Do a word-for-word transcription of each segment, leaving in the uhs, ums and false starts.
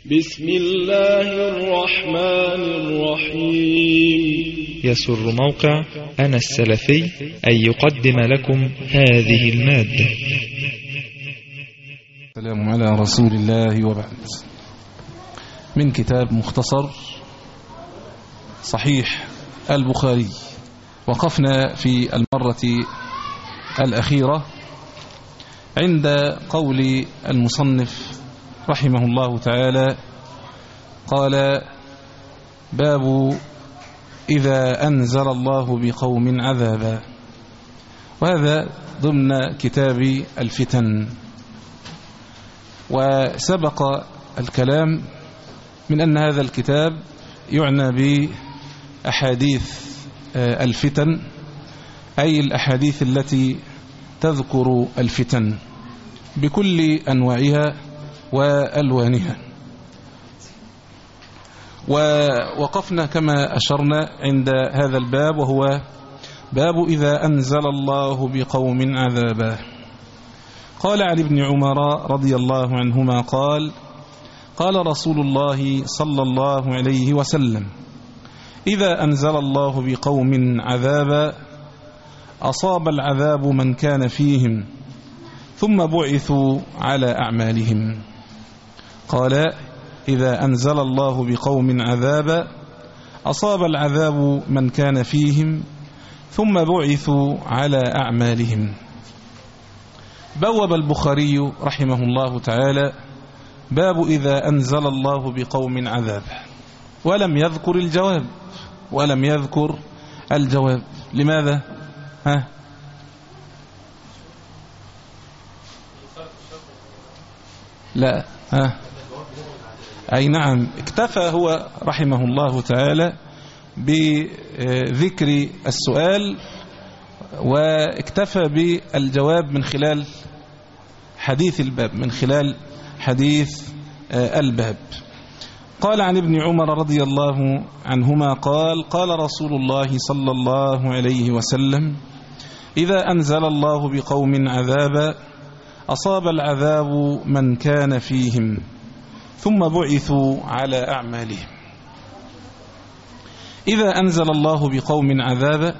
بسم الله الرحمن الرحيم. يسر موقع أنا السلفي أن يقدم لكم هذه المادة. السلام على رسول الله وبعد. من كتاب مختصر صحيح البخاري. وقفنا في المرة الأخيرة عند قول المصنف رحمه الله تعالى، قال: باب إذا أنزل الله بقوم عذابا. وهذا ضمن كتاب الفتن. وسبق الكلام من أن هذا الكتاب يعنى بأحاديث الفتن، أي الأحاديث التي تذكر الفتن بكل أنواعها وألوانها. ووقفنا كما أشرنا عند هذا الباب، وهو باب إذا أنزل الله بقوم عذابا. قال عن ابن عمر رضي الله عنهما قال: قال رسول الله صلى الله عليه وسلم: إذا أنزل الله بقوم عذابا أصاب العذاب من كان فيهم ثم بعثوا على أعمالهم. قال: إذا أنزل الله بقوم عذابا أصاب العذاب من كان فيهم ثم بعثوا على أعمالهم. بوب البخاري رحمه الله تعالى باب إذا أنزل الله بقوم عذابا، ولم يذكر الجواب ولم يذكر الجواب لماذا؟ ها؟ لا ها؟ أي نعم، اكتفى هو رحمه الله تعالى بذكر السؤال، واكتفى بالجواب من خلال حديث الباب من خلال حديث الباب. قال عن ابن عمر رضي الله عنهما قال: قال رسول الله صلى الله عليه وسلم: إذا أنزل الله بقوم عذابا أصاب العذاب من كان فيهم ثم بعثوا على أعمالهم. إذا أنزل الله بقوم عذابا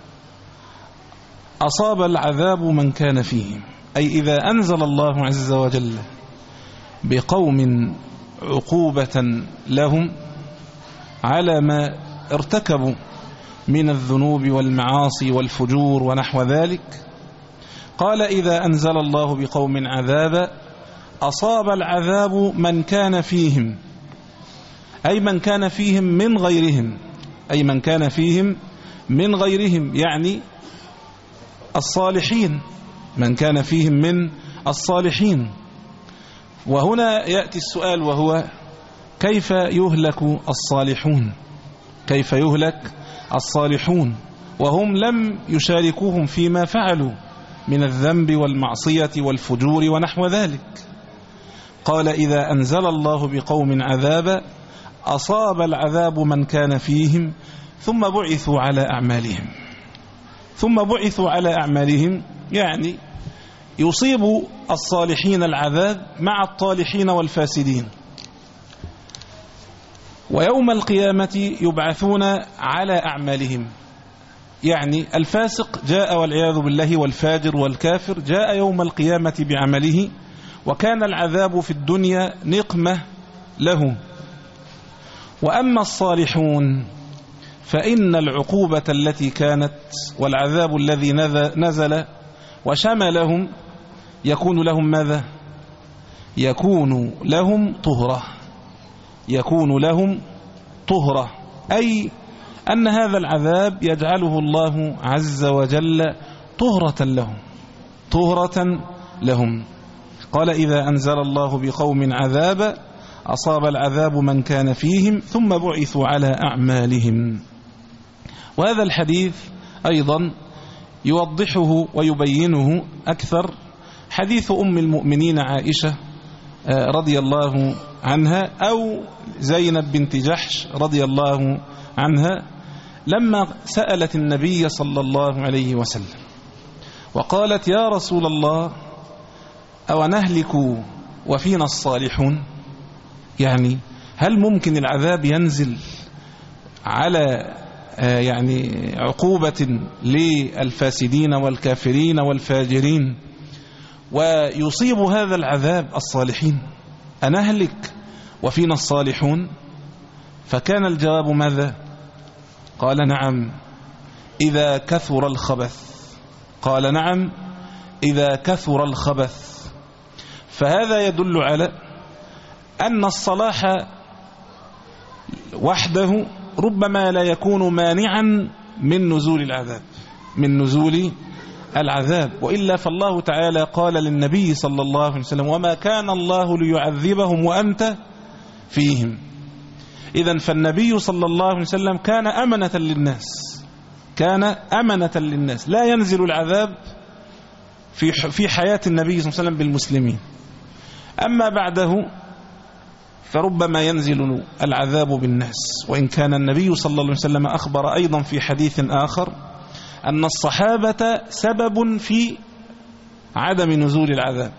أصاب العذاب من كان فيهم، أي إذا أنزل الله عز وجل بقوم عقوبة لهم على ما ارتكبوا من الذنوب والمعاصي والفجور ونحو ذلك. قال: إذا أنزل الله بقوم عذابا أصاب العذاب من كان فيهم، أي من كان فيهم من غيرهم أي من كان فيهم من غيرهم يعني الصالحين، من كان فيهم من الصالحين. وهنا يأتي السؤال، وهو: كيف يهلك الصالحون؟ كيف يهلك الصالحون وهم لم يشاركوهم فيما فعلوا من الذنب والمعصية والفجور ونحو ذلك؟ قال: إذا أنزل الله بقوم عذابا أصاب العذاب من كان فيهم ثم بعثوا على أعمالهم. ثم بعثوا على أعمالهم يعني يصيب الصالحين العذاب مع الطالحين والفاسدين، ويوم القيامة يبعثون على أعمالهم. يعني الفاسق جاء والعياذ بالله، والفاجر والكافر جاء يوم القيامة بعمله، وكان العذاب في الدنيا نقمة له. وأما الصالحون فإن العقوبة التي كانت والعذاب الذي نزل وشملهم يكون لهم ماذا؟ يكون لهم طهرة يكون لهم طهرة أي أن هذا العذاب يجعله الله عز وجل طهرة لهم طهرة لهم. قال: إذا أنزل الله بقوم عذابا أصاب العذاب من كان فيهم ثم بعثوا على أعمالهم. وهذا الحديث أيضا يوضحه ويبينه أكثر حديث أم المؤمنين عائشة رضي الله عنها، أو زينب بنت جحش رضي الله عنها، لما سألت النبي صلى الله عليه وسلم وقالت: يا رسول الله، أو نهلك وفينا الصالحون؟ يعني هل ممكن العذاب ينزل على يعني عقوبة للفاسدين والكافرين والفاجرين ويصيب هذا العذاب الصالحين؟ أنهلك وفينا الصالحون؟ فكان الجواب ماذا؟ قال نعم إذا كثر الخبث. قال نعم إذا كثر الخبث. فهذا يدل على أن الصلاح وحده ربما لا يكون مانعا من نزول العذاب من نزول العذاب وإلا فالله تعالى قال للنبي صلى الله عليه وسلم وما كان الله ليعذبهم وأنت فيهم. إذن فالنبي صلى الله عليه وسلم كان أمنة للناس كان أمنة للناس لا ينزل العذاب في في حياة النبي صلى الله عليه وسلم بالمسلمين. أما بعده فربما ينزل العذاب بالناس، وإن كان النبي صلى الله عليه وسلم أخبر أيضا في حديث آخر أن الصحابة سبب في عدم نزول العذاب.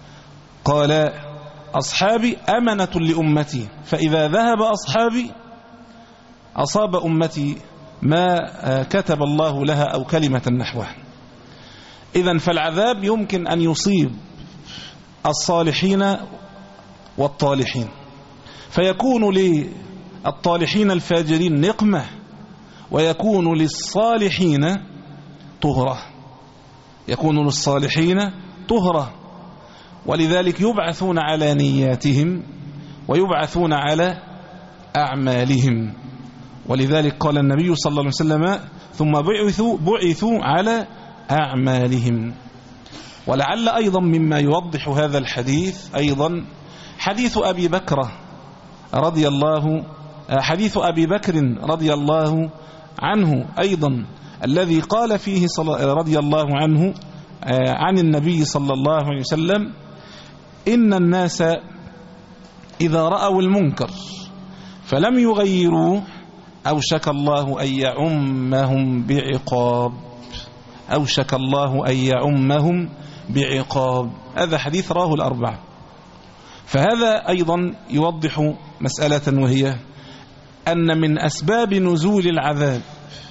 قال أصحابي أمنة لأمتي فإذا ذهب أصحابي أصاب أمتي ما كتب الله لها أو كلمة نحوها. إذن فالعذاب يمكن أن يصيب الصالحين والطالحين، فيكون للطالحين الفاجرين نقمة ويكون للصالحين طهرة يكون للصالحين طهرة ولذلك يبعثون على نياتهم ويبعثون على أعمالهم. ولذلك قال النبي صلى الله عليه وسلم ثم بعثوا, بعثوا على أعمالهم. ولعل أيضا مما يوضح هذا الحديث أيضا حديث أبي بكر رضي الله حديث أبي بكر رضي الله عنه أيضا الذي قال فيه رضي الله عنه عن النبي صلى الله عليه وسلم إن الناس إذا رأوا المنكر فلم يغيروه أوشك الله أن يعمهم بعقاب أوشك الله أن يعمهم بعقاب. هذا حديث راه الأربعة. فهذا أيضا يوضح مسألة وهي أن من أسباب نزول العذاب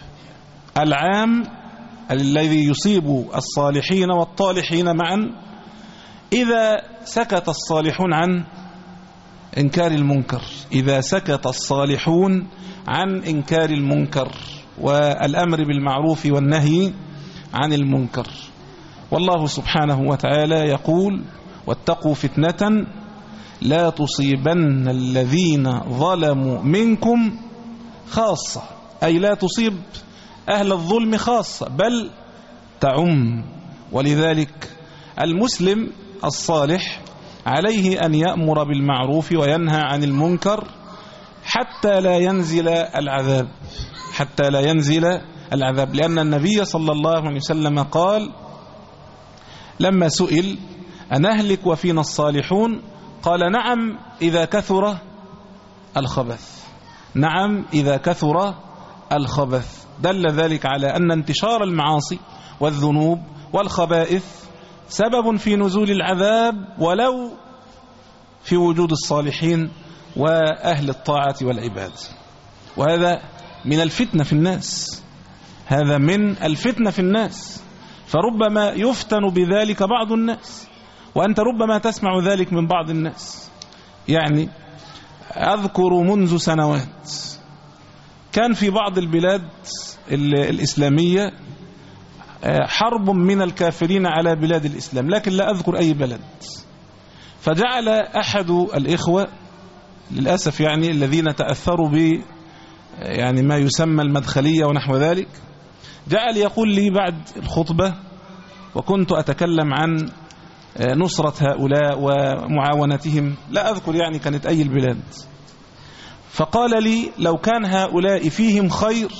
العام الذي يصيب الصالحين والطالحين معا إذا سكت الصالحون عن إنكار المنكر إذا سكت الصالحون عن إنكار المنكر والأمر بالمعروف والنهي عن المنكر. والله سبحانه وتعالى يقول واتقوا فتنة لا تصيبن الذين ظلموا منكم خاصة، أي لا تصيب أهل الظلم خاصة بل تعم. ولذلك المسلم الصالح عليه أن يأمر بالمعروف وينهى عن المنكر حتى لا ينزل العذاب حتى لا ينزل العذاب لأن النبي صلى الله عليه وسلم قال لما سئل أنهلك وفينا الصالحون قال نعم إذا كثر الخبث نعم إذا كثر الخبث. دل ذلك على أن انتشار المعاصي والذنوب والخبائث سبب في نزول العذاب ولو في وجود الصالحين وأهل الطاعة والعباد. وهذا من الفتنة في الناس هذا من الفتنة في الناس فربما يفتن بذلك بعض الناس وأنت ربما تسمع ذلك من بعض الناس. يعني أذكر منذ سنوات كان في بعض البلاد الإسلامية حرب من الكافرين على بلاد الإسلام لكن لا أذكر أي بلد. فجعل أحد الإخوة للأسف يعني الذين تأثروا ب يعني ما يسمى المدخلية ونحو ذلك جعل يقول لي بعد الخطبة وكنت أتكلم عن نصرة هؤلاء ومعاونتهم لا أذكر يعني كانت أي البلاد فقال لي لو كان هؤلاء فيهم خير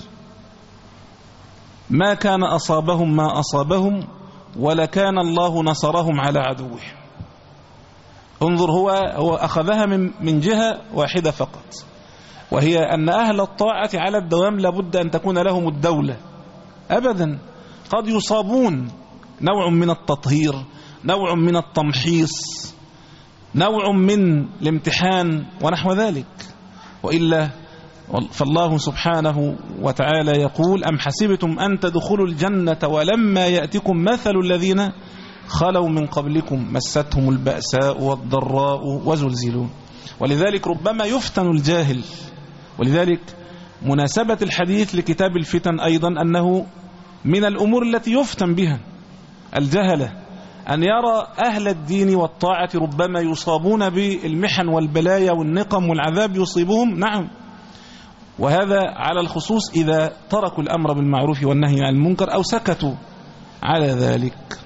ما كان أصابهم ما أصابهم ولكان الله نصرهم على عدوهم. انظر هو, هو أخذها من, من جهة واحدة فقط وهي أن أهل الطاعة على الدوام لابد أن تكون لهم الدولة أبدا قد يصابون نوع من التطهير نوع من التمحيص نوع من الامتحان ونحو ذلك، وإلا فالله سبحانه وتعالى يقول: أم حسبتم أن تدخلوا الجنة ولما يأتكم مثل الذين خلوا من قبلكم مستهم البأساء والضراء وزلزلوا. ولذلك ربما يفتن الجاهل، ولذلك مناسبة الحديث لكتاب الفتن أيضا أنه من الأمور التي يفتن بها الجهلة، أن يرى أهل الدين والطاعة ربما يصابون بالمحن والبلايا والنقم والعذاب يصيبهم، نعم، وهذا على الخصوص إذا تركوا الأمر بالمعروف والنهي عن المنكر أو سكتوا على ذلك.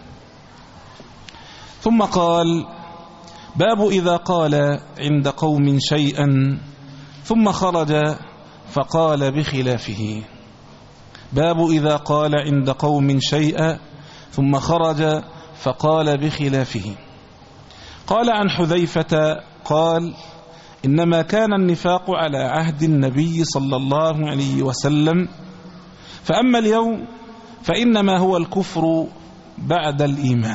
ثم قال: باب إذا قال عند قوم شيئا ثم خرج فقال بخلافه. باب إذا قال عند قوم شيئا ثم خرج فقال بخلافه. قال عن حذيفة قال: إنما كان النفاق على عهد النبي صلى الله عليه وسلم، فأما اليوم فإنما هو الكفر بعد الإيمان.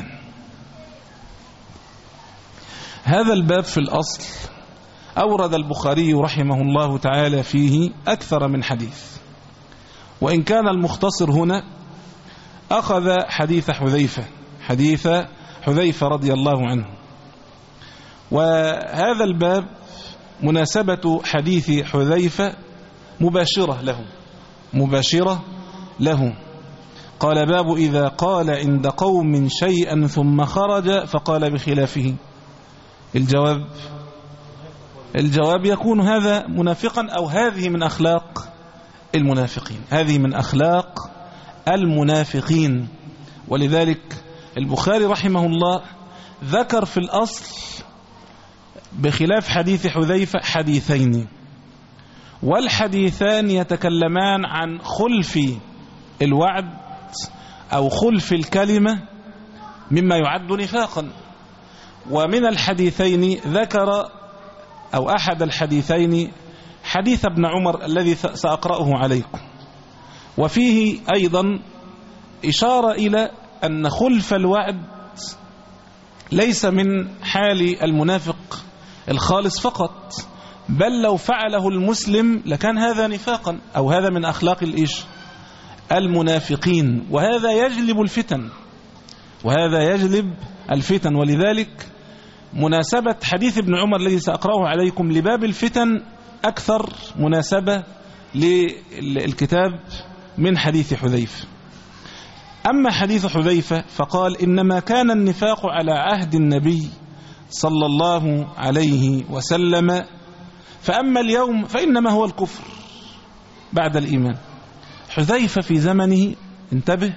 هذا الباب في الأصل أورد البخاري رحمه الله تعالى فيه أكثر من حديث، وإن كان المختصر هنا أخذ حديث حذيفة حديث حذيفة رضي الله عنه. وهذا الباب مناسبة حديث حذيفة مباشرة له مباشرة له قال: باب إذا قال عند قوم شيئا ثم خرج فقال بخلافه. الجواب الجواب يكون هذا منافقا، أو هذه من أخلاق المنافقين هذه من أخلاق المنافقين. ولذلك البخاري رحمه الله ذكر في الأصل بخلاف حديث حذيفة حديثين، والحديثان يتكلمان عن خلف الوعد أو خلف الكلمة مما يعد نفاقا. ومن الحديثين ذكر أو أحد الحديثين حديث ابن عمر الذي سأقرأه عليكم، وفيه أيضا إشارة إلى أن خلف الوعد ليس من حال المنافق الخالص فقط، بل لو فعله المسلم لكان هذا نفاقا، أو هذا من أخلاق الإيش المنافقين، وهذا يجلب الفتن وهذا يجلب الفتن. ولذلك مناسبة حديث ابن عمر الذي سأقرأه عليكم لباب الفتن أكثر مناسبة للكتاب من حديث حذيفة. أما حديث حذيفة فقال: إنما كان النفاق على عهد النبي صلى الله عليه وسلم، فأما اليوم فإنما هو الكفر بعد الإيمان. حذيفة في زمنه، انتبه،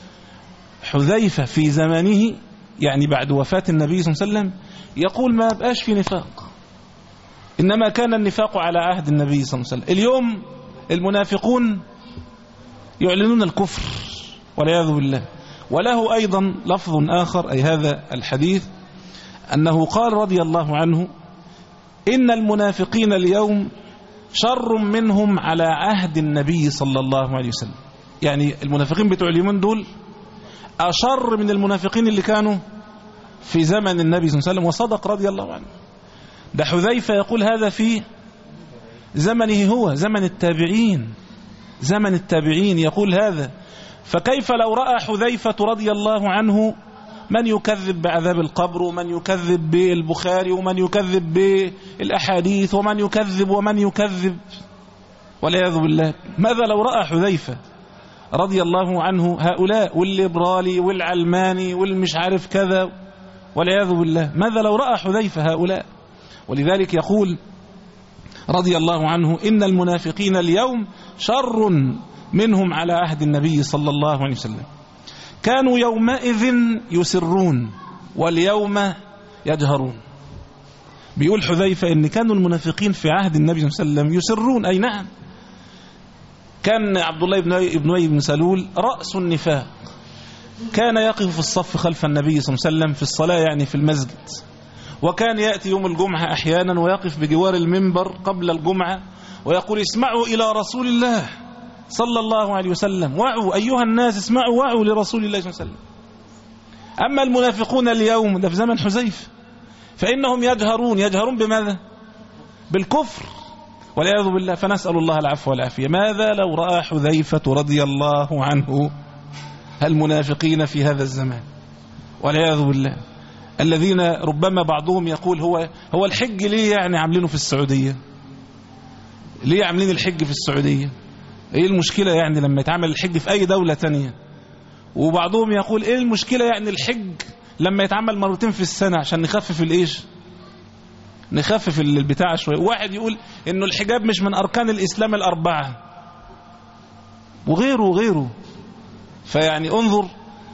حذيفة في زمنه يعني بعد وفاة النبي صلى الله عليه وسلم يقول ما بقاش في نفاق، إنما كان النفاق على عهد النبي صلى الله عليه وسلم. اليوم المنافقون يعلنون الكفر والعياذ بالله. وله أيضا لفظ آخر أي هذا الحديث أنه قال رضي الله عنه: إن المنافقين اليوم شر منهم على عهد النبي صلى الله عليه وسلم. يعني المنافقين بتوع اليومين دول أشر من المنافقين اللي كانوا في زمن النبي صلى الله عليه وسلم. وصدق رضي الله عنه. ده حذيفة يقول هذا في زمنه، هو زمن التابعين زمن التابعين يقول هذا. فكيف لو رأى حذيفة رضي الله عنه من يكذب بعذاب القبر، ومن يكذب بالبخاري، ومن يكذب بالأحاديث، ومن يكذب ومن يكذب والعياذ بالله. ماذا لو رأى حذيفة رضي الله عنه هؤلاء والليبرالي والعلماني والمش عارف كذا والعياذ بالله؟ ماذا لو رأى حذيفة هؤلاء؟ ولذلك يقول رضي الله عنه: إن المنافقين اليوم شر منهم على عهد النبي صلى الله عليه وسلم، كانوا يومئذ يسرون واليوم يجهرون. بيقول حذيفة إن كانوا المنافقين في عهد النبي صلى الله عليه وسلم يسرون، أي نعم. كان عبد الله بن أبي بن سلول رأس النفاق، كان يقف في الصف خلف النبي صلى الله عليه وسلم في الصلاة، يعني في المسجد، وكان يأتي يوم الجمعة أحيانا ويقف بجوار المنبر قبل الجمعة ويقول: اسمعوا إلى رسول الله صلى الله عليه وسلم، وعوا أيها الناس، اسمعوا وعوا لرسول الله صلى الله عليه وسلم. أما المنافقون اليوم، ده في زمن حذيفة، فإنهم يجهرون يجهرون بماذا؟ بالكفر والعياذ بالله. فنسأل الله العفو والعافية. ماذا لو رأى حذيفة رضي الله عنه المنافقين في هذا الزمان والعياذ بالله، الذين ربما بعضهم يقول هو هو الحج ليه يعني عاملينه في السعودية؟ ليه عاملين الحج في السعودية؟ ايه المشكلة يعني لما يتعمل الحج في اي دولة تانية؟ وبعضهم يقول ايه المشكلة يعني الحج لما يتعمل مرتين في السنة عشان نخفف الايش، نخفف البتاع شوية. واحد يقول انه الحجاب مش من اركان الاسلام الاربعة، وغيره وغيره. فيعني انظر.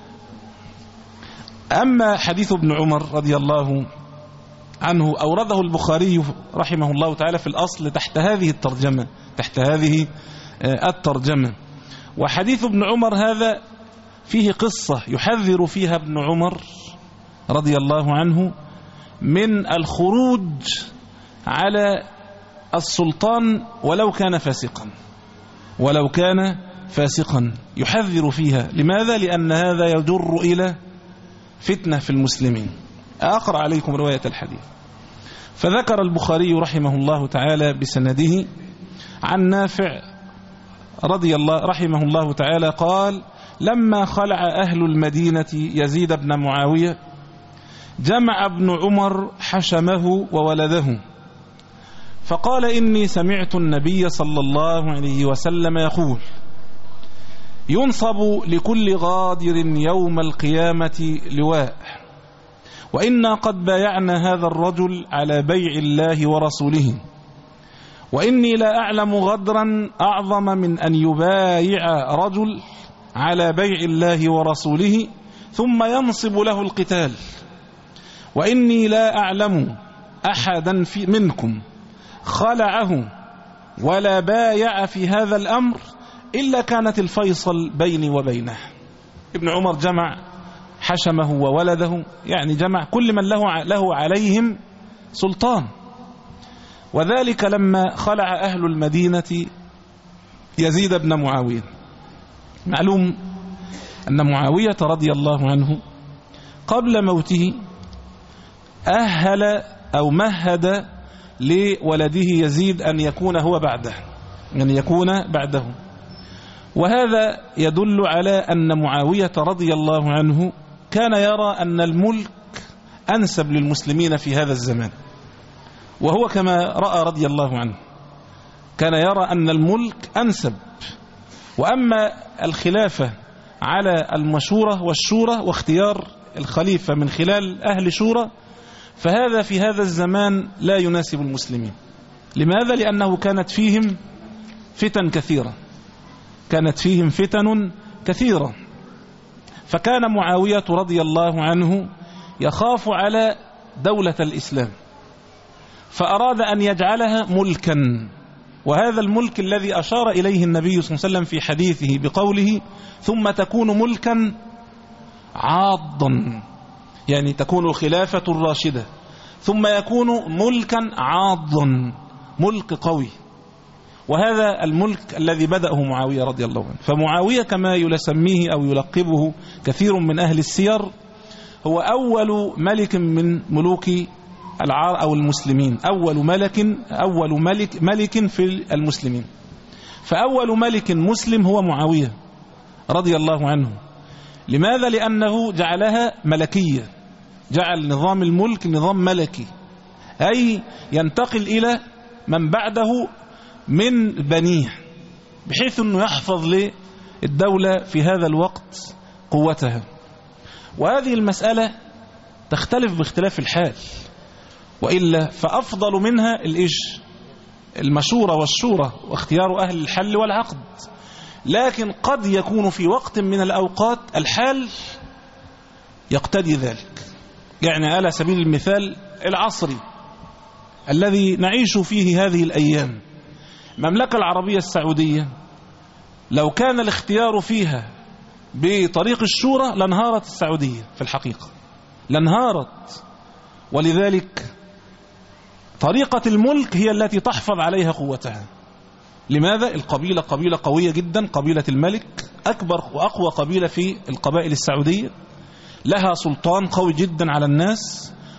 اما حديث ابن عمر رضي الله عنه اورده البخاري رحمه الله تعالى في الاصل تحت هذه الترجمة تحت هذه الترجمة. وحديث ابن عمر هذا فيه قصة يحذر فيها ابن عمر رضي الله عنه من الخروج على السلطان ولو كان فاسقا ولو كان فاسقا يحذر فيها. لماذا؟ لأن هذا يجر إلى فتنة في المسلمين. أقرأ عليكم رواية الحديث. فذكر البخاري رحمه الله تعالى بسنده عن نافع رضي الله رحمه الله تعالى قال: لما خلع أهل المدينة يزيد بن معاوية جمع ابن عمر حشمه وولده فقال: إني سمعت النبي صلى الله عليه وسلم يقول: ينصب لكل غادر يوم القيامة لواء، وإنا قد بايعنا هذا الرجل على بيع الله ورسوله، وإني لا أعلم غدرا أعظم من أن يبايع رجل على بيع الله ورسوله ثم ينصب له القتال، وإني لا أعلم أحدا في منكم خلعه ولا بايع في هذا الأمر إلا كانت الفيصل بيني وبينه. ابن عمر جمع حشمه وولده، يعني جمع كل من له له عليهم سلطان. وذلك لما خلع أهل المدينة يزيد بن معاوية. معلوم أن معاوية رضي الله عنه قبل موته أهل أو مهد لولده يزيد أن يكون هو بعده أن يكون بعده وهذا يدل على أن معاوية رضي الله عنه كان يرى أن الملك أنسب للمسلمين في هذا الزمان، وهو كما رأى رضي الله عنه كان يرى أن الملك أنسب. وأما الخلافة على المشورة والشورى واختيار الخليفة من خلال أهل شورى فهذا في هذا الزمان لا يناسب المسلمين. لماذا؟ لأنه كانت فيهم فتن كثيرة كانت فيهم فتن كثيرة فكان معاوية رضي الله عنه يخاف على دولة الإسلام فأراد أن يجعلها ملكا، وهذا الملك الذي أشار إليه النبي صلى الله عليه وسلم في حديثه بقوله: ثم تكون ملكا عاضا، يعني تكون الخلافة الراشدة ثم يكون ملكا عاضا، ملك قوي. وهذا الملك الذي بدأه معاوية رضي الله عنه. فمعاوية كما يسميه أو يلقبه كثير من أهل السير هو أول ملك من ملوك العار أو المسلمين، أول ملك أول ملك ملك في المسلمين. فأول ملك مسلم هو معاوية رضي الله عنه. لماذا؟ لأنه جعلها ملكية، جعل نظام الملك نظام ملكي، أي ينتقل إلى من بعده من بنيه، بحيث أنه يحفظ للدولة في هذا الوقت قوتها. وهذه المسألة تختلف باختلاف الحال، وإلا فأفضل منها الإيش المشورة والشورى واختيار أهل الحل والعقد. لكن قد يكون في وقت من الأوقات الحال يقتضي ذلك، يعني على سبيل المثال العصري الذي نعيش فيه هذه الأيام، المملكة العربية السعودية لو كان الاختيار فيها بطريق الشورى لانهارت السعودية في الحقيقة، لانهارت. ولذلك طريقة الملك هي التي تحفظ عليها قوتها. لماذا؟ القبيلة قبيلة قوية جدا، قبيلة الملك أكبر وأقوى قبيلة في القبائل السعودية، لها سلطان قوي جدا على الناس،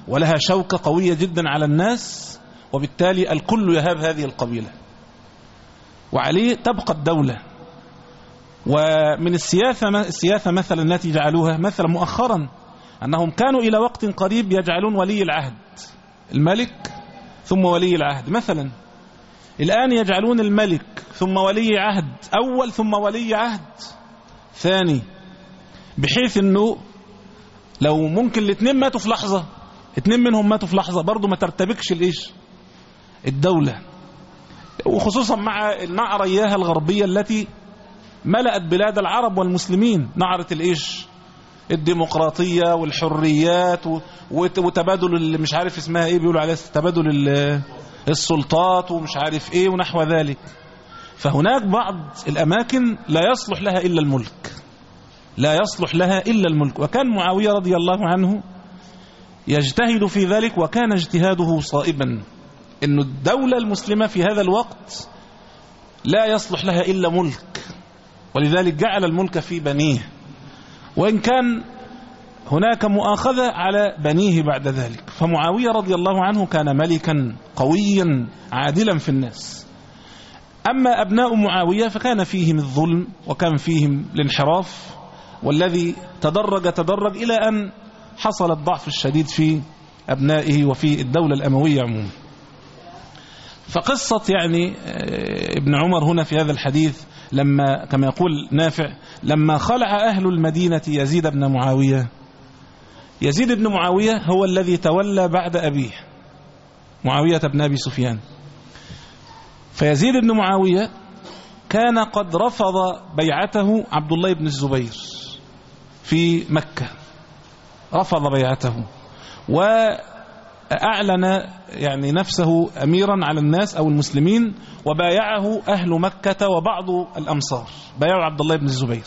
ولها شوكة قوية جدا على الناس، وبالتالي الكل يهاب هذه القبيلة، وعليه تبقى الدولة. ومن السياسة السياسة مثلا التي جعلوها مثلا مؤخرا أنهم كانوا إلى وقت قريب يجعلون ولي العهد الملك ثم ولي العهد، مثلا الآن يجعلون الملك ثم ولي عهد أول ثم ولي عهد ثاني، بحيث أنه لو ممكن الاثنين ماتوا في لحظة، اثنين منهم ماتوا في لحظة برضو ما ترتبكش الإيش الدولة. وخصوصا مع النعرة إياها الغربية التي ملأت بلاد العرب والمسلمين، نعرة الإيش الديمقراطية والحريات وتبادل اللي مش عارف اسمها ايه، بيقولوا عليه تبادل السلطات ومش عارف ايه ونحو ذلك. فهناك بعض الأماكن لا يصلح لها إلا الملك، لا يصلح لها إلا الملك. وكان معاوية رضي الله عنه يجتهد في ذلك، وكان اجتهاده صائبا، إن الدولة المسلمة في هذا الوقت لا يصلح لها إلا ملك، ولذلك جعل الملك في بنيه، وإن كان هناك مؤاخذة على بنيه بعد ذلك. فمعاوية رضي الله عنه كان ملكا قويا عادلا في الناس. أما أبناء معاوية فكان فيهم الظلم وكان فيهم الانحراف، والذي تدرج تدرج إلى أن حصل الضعف الشديد في أبنائه وفي الدولة الأموية عموما. فقصة يعني ابن عمر هنا في هذا الحديث، لما كما يقول نافع لما خلع أهل المدينة يزيد بن معاوية، يزيد بن معاوية هو الذي تولى بعد أبيه معاوية بن أبي سفيان. فيزيد بن معاوية كان قد رفض بيعته عبد الله بن الزبير في مكة، رفض بيعته وأعلن يعني نفسه أميرا على الناس أو المسلمين، وبايعه أهل مكة وبعض الأمصار، بايعوا عبد الله بن الزبير.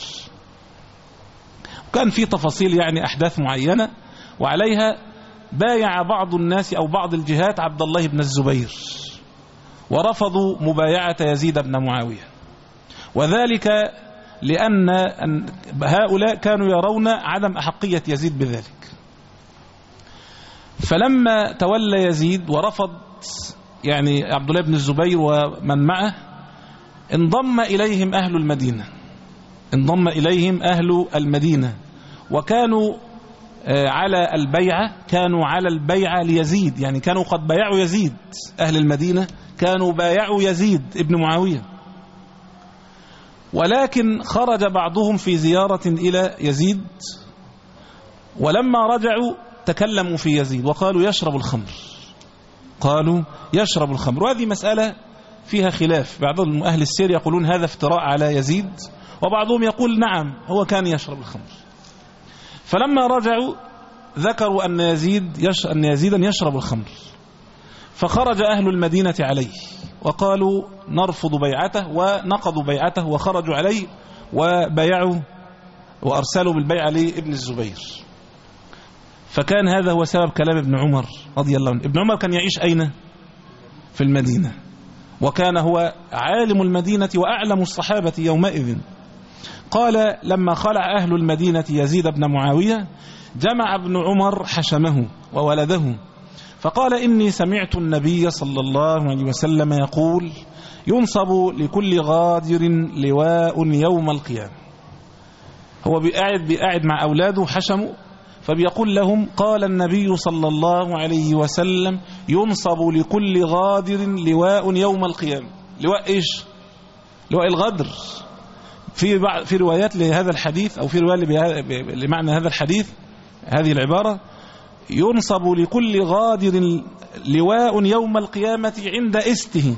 وكان في تفاصيل يعني أحداث معينة، وعليها بايع بعض الناس أو بعض الجهات عبد الله بن الزبير، ورفضوا مبايعة يزيد بن معاوية، وذلك لأن هؤلاء كانوا يرون عدم أحقية يزيد بذلك. فلما تولى يزيد ورفض يعني عبد الله بن الزبير ومن معه، انضم إليهم أهل المدينة، انضم إليهم أهل المدينة وكانوا على البيعة، كانوا على البيعة ليزيد، يعني كانوا قد بايعوا يزيد. أهل المدينة كانوا بايعوا يزيد ابن معاوية، ولكن خرج بعضهم في زيارة إلى يزيد، ولما رجعوا تكلموا في يزيد وقالوا يشرب الخمر، قالوا يشرب الخمر. وهذه مسألة فيها خلاف، بعض أهل السير يقولون هذا افتراء على يزيد، وبعضهم يقول نعم هو كان يشرب الخمر. فلما رجعوا ذكروا أن يزيد يش... أن يزيدا يشرب الخمر، فخرج أهل المدينة عليه وقالوا نرفض بيعته، ونقضوا بيعته وخرجوا عليه وبايعوا وأرسلوا بالبيعة لابن الزبير. فكان هذا هو سبب كلام ابن عمر رضي الله عنه. ابن عمر كان يعيش أين؟ في المدينة، وكان هو عالم المدينة وأعلم الصحابة يومئذ. قال لما خلع أهل المدينة يزيد بن معاوية جمع ابن عمر حشمه وولده، فقال إني سمعت النبي صلى الله عليه وسلم يقول ينصب لكل غادر لواء يوم القيامة. هو بيقعد بيقعد مع أولاده حشمه، فبيقول لهم قال النبي صلى الله عليه وسلم ينصب لكل غادر لواء يوم القيامة. لواء إيش؟ لواء الغدر. في في روايات لهذا الحديث أو في رواية لمعنى هذا الحديث هذه العبارة ينصب لكل غادر لواء يوم القيامة عند استه،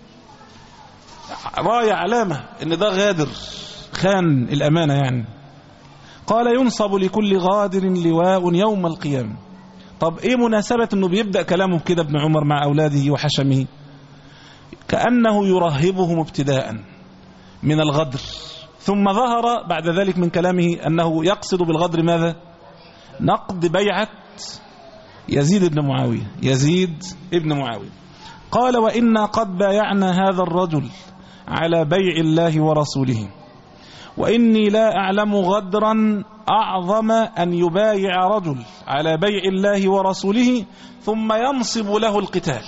راية علامة ان ده غادر خان الأمانة يعني. قال ينصب لكل غادر لواء يوم القيامة. طب ايه مناسبة انه بيبدأ كلامه كده ابن عمر مع أولاده وحشمه؟ كأنه يرهبهم ابتداء من الغدر، ثم ظهر بعد ذلك من كلامه أنه يقصد بالغدر ماذا؟ نقض بيعة يزيد بن معاوية، يزيد ابن معاوية. قال وإنا قد بايعنا هذا الرجل على بيع الله ورسوله، وإني لا أعلم غدرا أعظم أن يبايع رجل على بيع الله ورسوله ثم ينصب له القتال.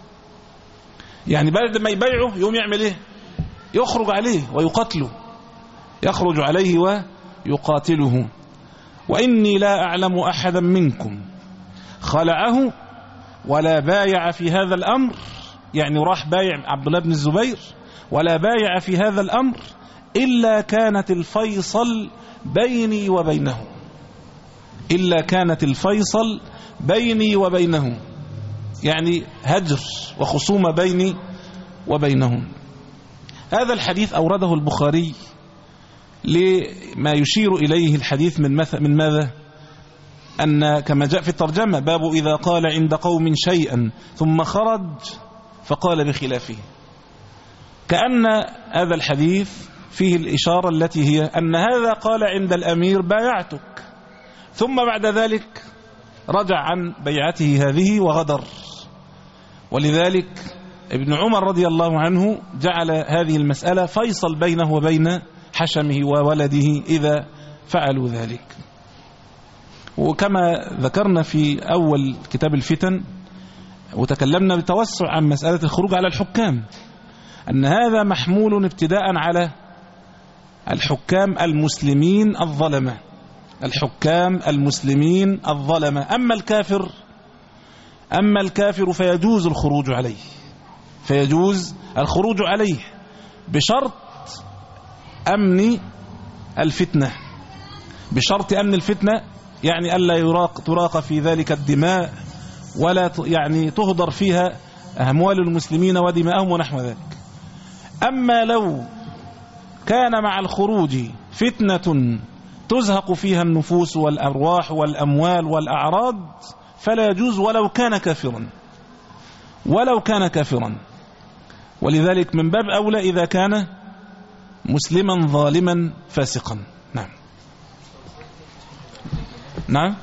يعني بعد ما يبيعه يوم يعمل إيه؟ يخرج عليه ويقتله، يخرج عليه ويقاتله. وإني لا أعلم أحدا منكم خلعه ولا بايع في هذا الأمر، يعني راح بايع عبد الله بن الزبير ولا بايع في هذا الأمر إلا كانت الفيصل بيني وبينه، إلا كانت الفيصل بيني وبينه، يعني هجر وخصومة بيني وبينهم. هذا الحديث أورده البخاري لما يشير إليه الحديث من من ماذا؟ أن كما جاء في الترجمة باب إذا قال عند قوم شيئا ثم خرج فقال بخلافه، كأن هذا الحديث فيه الإشارة التي هي أن هذا قال عند الأمير بايعتك، ثم بعد ذلك رجع عن بيعته هذه وغدر. ولذلك ابن عمر رضي الله عنه جعل هذه المسألة فيصل بينه وبين حشمه وولده إذا فعلوا ذلك. وكما ذكرنا في أول كتاب الفتن وتكلمنا بتوسع عن مسألة الخروج على الحكام، أن هذا محمول ابتداء على الحكام المسلمين الظلمة، الحكام المسلمين الظلمة. أما الكافر أما الكافر فيجوز الخروج عليه، فيجوز الخروج عليه بشرط أمن الفتنة، بشرط أمن الفتنة، يعني ألا يراق تراق في ذلك الدماء ولا يعني تهدر فيها أموال المسلمين ودماءهم ونحو ذلك. أما لو كان مع الخروج فتنة تزهق فيها النفوس والأرواح والأموال والأعراض فلا يجوز ولو كان كافرا، ولو كان كافرا. ولذلك من باب أولى إذا كان مسلما ظالما فاسقا. نعم نعم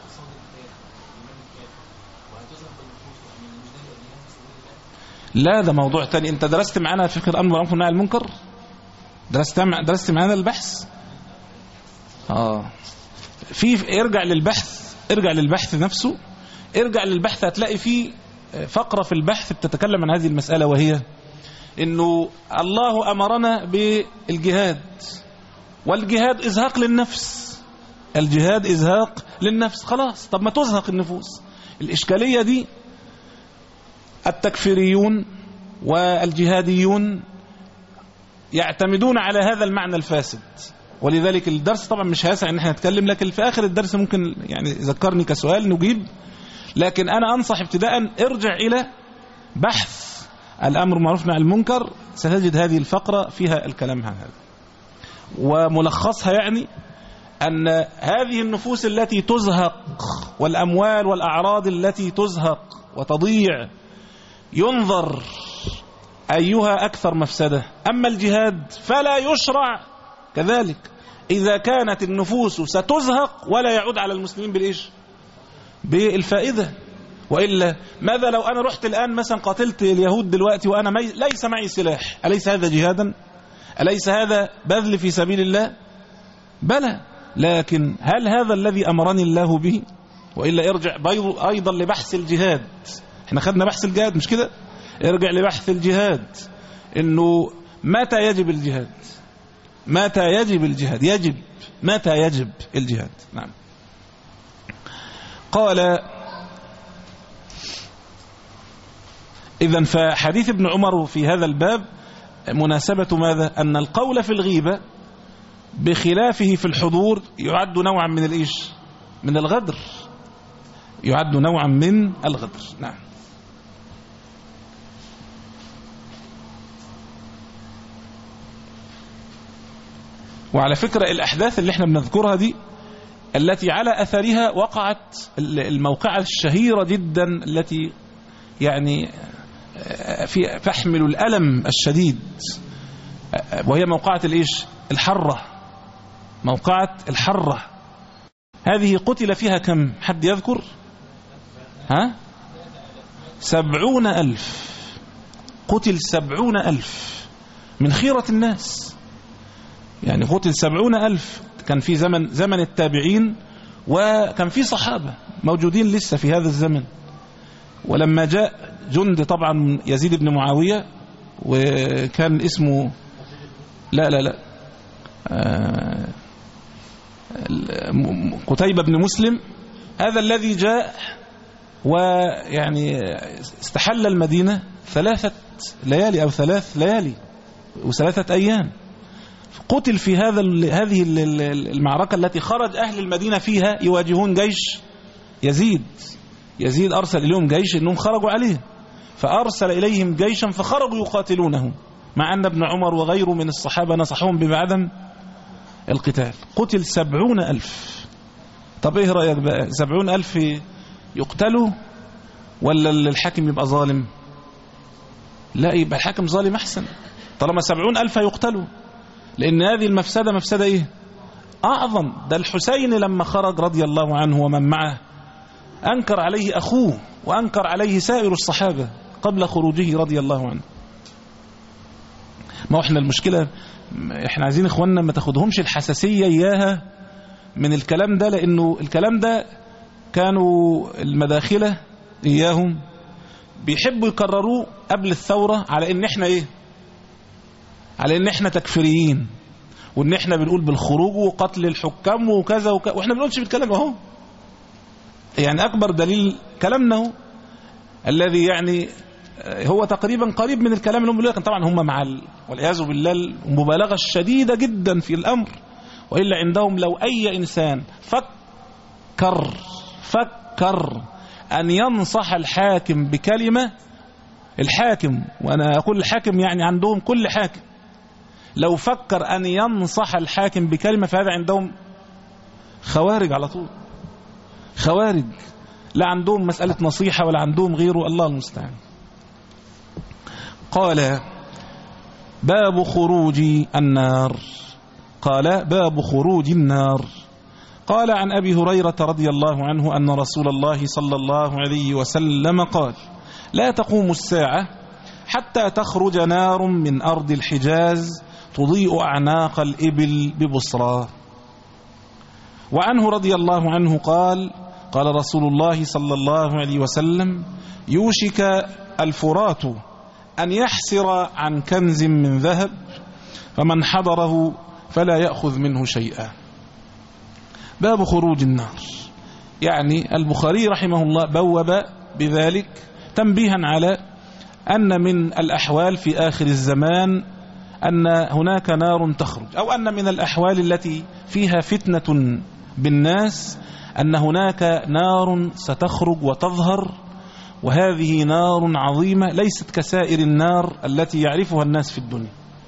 لا، ده موضوع تاني. انت درست معانا فقه الامر بالمعروف والنهي عن المنكر؟ درست درست معانا البحث؟ اه في ارجع للبحث، ارجع للبحث نفسه، ارجع للبحث هتلاقي فيه فقرة في البحث بتتكلم عن هذه المسألة، وهي انه الله امرنا بالجهاد، والجهاد ازهاق للنفس، الجهاد ازهاق للنفس. خلاص، طب ما تزهق النفوس. الاشكالية دي التكفيريون والجهاديون يعتمدون على هذا المعنى الفاسد. ولذلك الدرس طبعا مش هيسع ان احنا نتكلم، لكن في اخر الدرس ممكن يعني ذكرني كسؤال نجيب. لكن انا انصح ابتداء ارجع الى بحث الامر بالمعروف والنهي عن المنكر، ستجد هذه الفقرة فيها الكلام عن هذا. وملخصها يعني ان هذه النفوس التي تزهق والاموال والاعراض التي تزهق وتضيع ينظر أيها أكثر مفسدة. أما الجهاد فلا يشرع كذلك إذا كانت النفوس ستزهق ولا يعود على المسلمين بالإيش؟ بالفائدة. وإلا ماذا لو أنا رحت الآن مثلا قاتلت اليهود دلوقتي وأنا مي... ليس معي سلاح؟ أليس هذا جهادا؟ أليس هذا بذل في سبيل الله؟ بلى، لكن هل هذا الذي أمرني الله به؟ وإلا ارجع أيضا لبحث الجهاد. احنا خدنا بحث الجهاد مش كده؟ ارجع لبحث الجهاد، انه متى يجب الجهاد، متى يجب الجهاد، يجب متى يجب الجهاد. نعم. قال إذن فحديث ابن عمر في هذا الباب مناسبة ماذا؟ أن القول في الغيبة بخلافه في الحضور يعد نوعا من الإيش؟ من الغدر، يعد نوعا من الغدر. نعم. وعلى فكرة الأحداث اللي احنا بنذكرها دي التي على أثرها وقعت الموقعة الشهيرة جدا التي يعني في تحمل الألم الشديد، وهي موقعة الإيش؟ الحرة، موقعة الحرة. هذه قتل فيها كم؟ حد يذكر؟ ها؟ سبعون ألف، قتل سبعون ألف من خيرة الناس. يعني قتل سبعون ألف. كان في زمن زمن التابعين، وكان في صحابة موجودين لسه في هذا الزمن. ولما جاء جند طبعا يزيد بن معاوية، وكان اسمه لا لا لا آه قتيبة بن مسلم، هذا الذي جاء ويعني استحل المدينة ثلاثة ليالي أو ثلاث ليالي وثلاثة أيام. قتل في هذا هذه المعركة التي خرج أهل المدينة فيها يواجهون جيش يزيد. يزيد أرسل إليهم جيش إنهم خرجوا عليه، فأرسل إليهم جيشا فخرجوا يقاتلونه، مع أن ابن عمر وغيره من الصحابة نصحهم بعدم القتال. قتل سبعون ألف. طب إيه رأيك بقى؟ سبعون ألف يقتلوا ولا الحاكم يبقى ظالم؟ لا، يبقى الحاكم ظالم أحسن طالما سبعون ألف يقتلوا، لأن هذه المفسدة مفسدة إيه؟ أعظم. ده الحسين لما خرج رضي الله عنه ومن معه أنكر عليه أخوه وأنكر عليه سائر الصحابة قبل خروجه رضي الله عنه. ما احنا المشكلة احنا عايزين اخواننا ما تاخدهمش الحساسية اياها من الكلام ده، لانه الكلام ده كانوا المداخلة اياهم بيحبوا يكرروه قبل الثورة على ان احنا ايه، على ان احنا تكفيريين، وان احنا بنقول بالخروج وقتل الحكام وكذا وكذا، واحنا بنقولش بالكلام اهو. يعني اكبر دليل كلامنا هو الذي يعني هو تقريبا قريب من الكلام اللي هم بيقولوا، لكن طبعا هم مع ال... والعياذ بالله المبالغة الشديدة جدا في الأمر. وإلا عندهم لو أي إنسان فكر فكر أن ينصح الحاكم بكلمة، الحاكم، وأنا أقول الحاكم يعني عندهم كل حاكم، لو فكر أن ينصح الحاكم بكلمة فهذا عندهم خوارج على طول. خوارج، لا عندهم مسألة نصيحة ولا عندهم غيره، الله المستعان. قال باب خروج النار. قال باب خروج النار. قال عن أبي هريرة رضي الله عنه أن رسول الله صلى الله عليه وسلم قال لا تقوم الساعة حتى تخرج نار من أرض الحجاز تضيء أعناق الإبل ببصرى. وعنه رضي الله عنه قال قال رسول الله صلى الله عليه وسلم يوشك الفرات أن يحسر عن كنز من ذهب فمن حضره فلا يأخذ منه شيئا. باب خروج النار، يعني البخاري رحمه الله بوب بذلك تنبيها على أن من الأحوال في آخر الزمان أن هناك نار تخرج، أو أن من الأحوال التي فيها فتنة بالناس أن هناك نار ستخرج وتظهر، وهذه نار عظيمة ليست كسائر النار التي يعرفها الناس في الدنيا.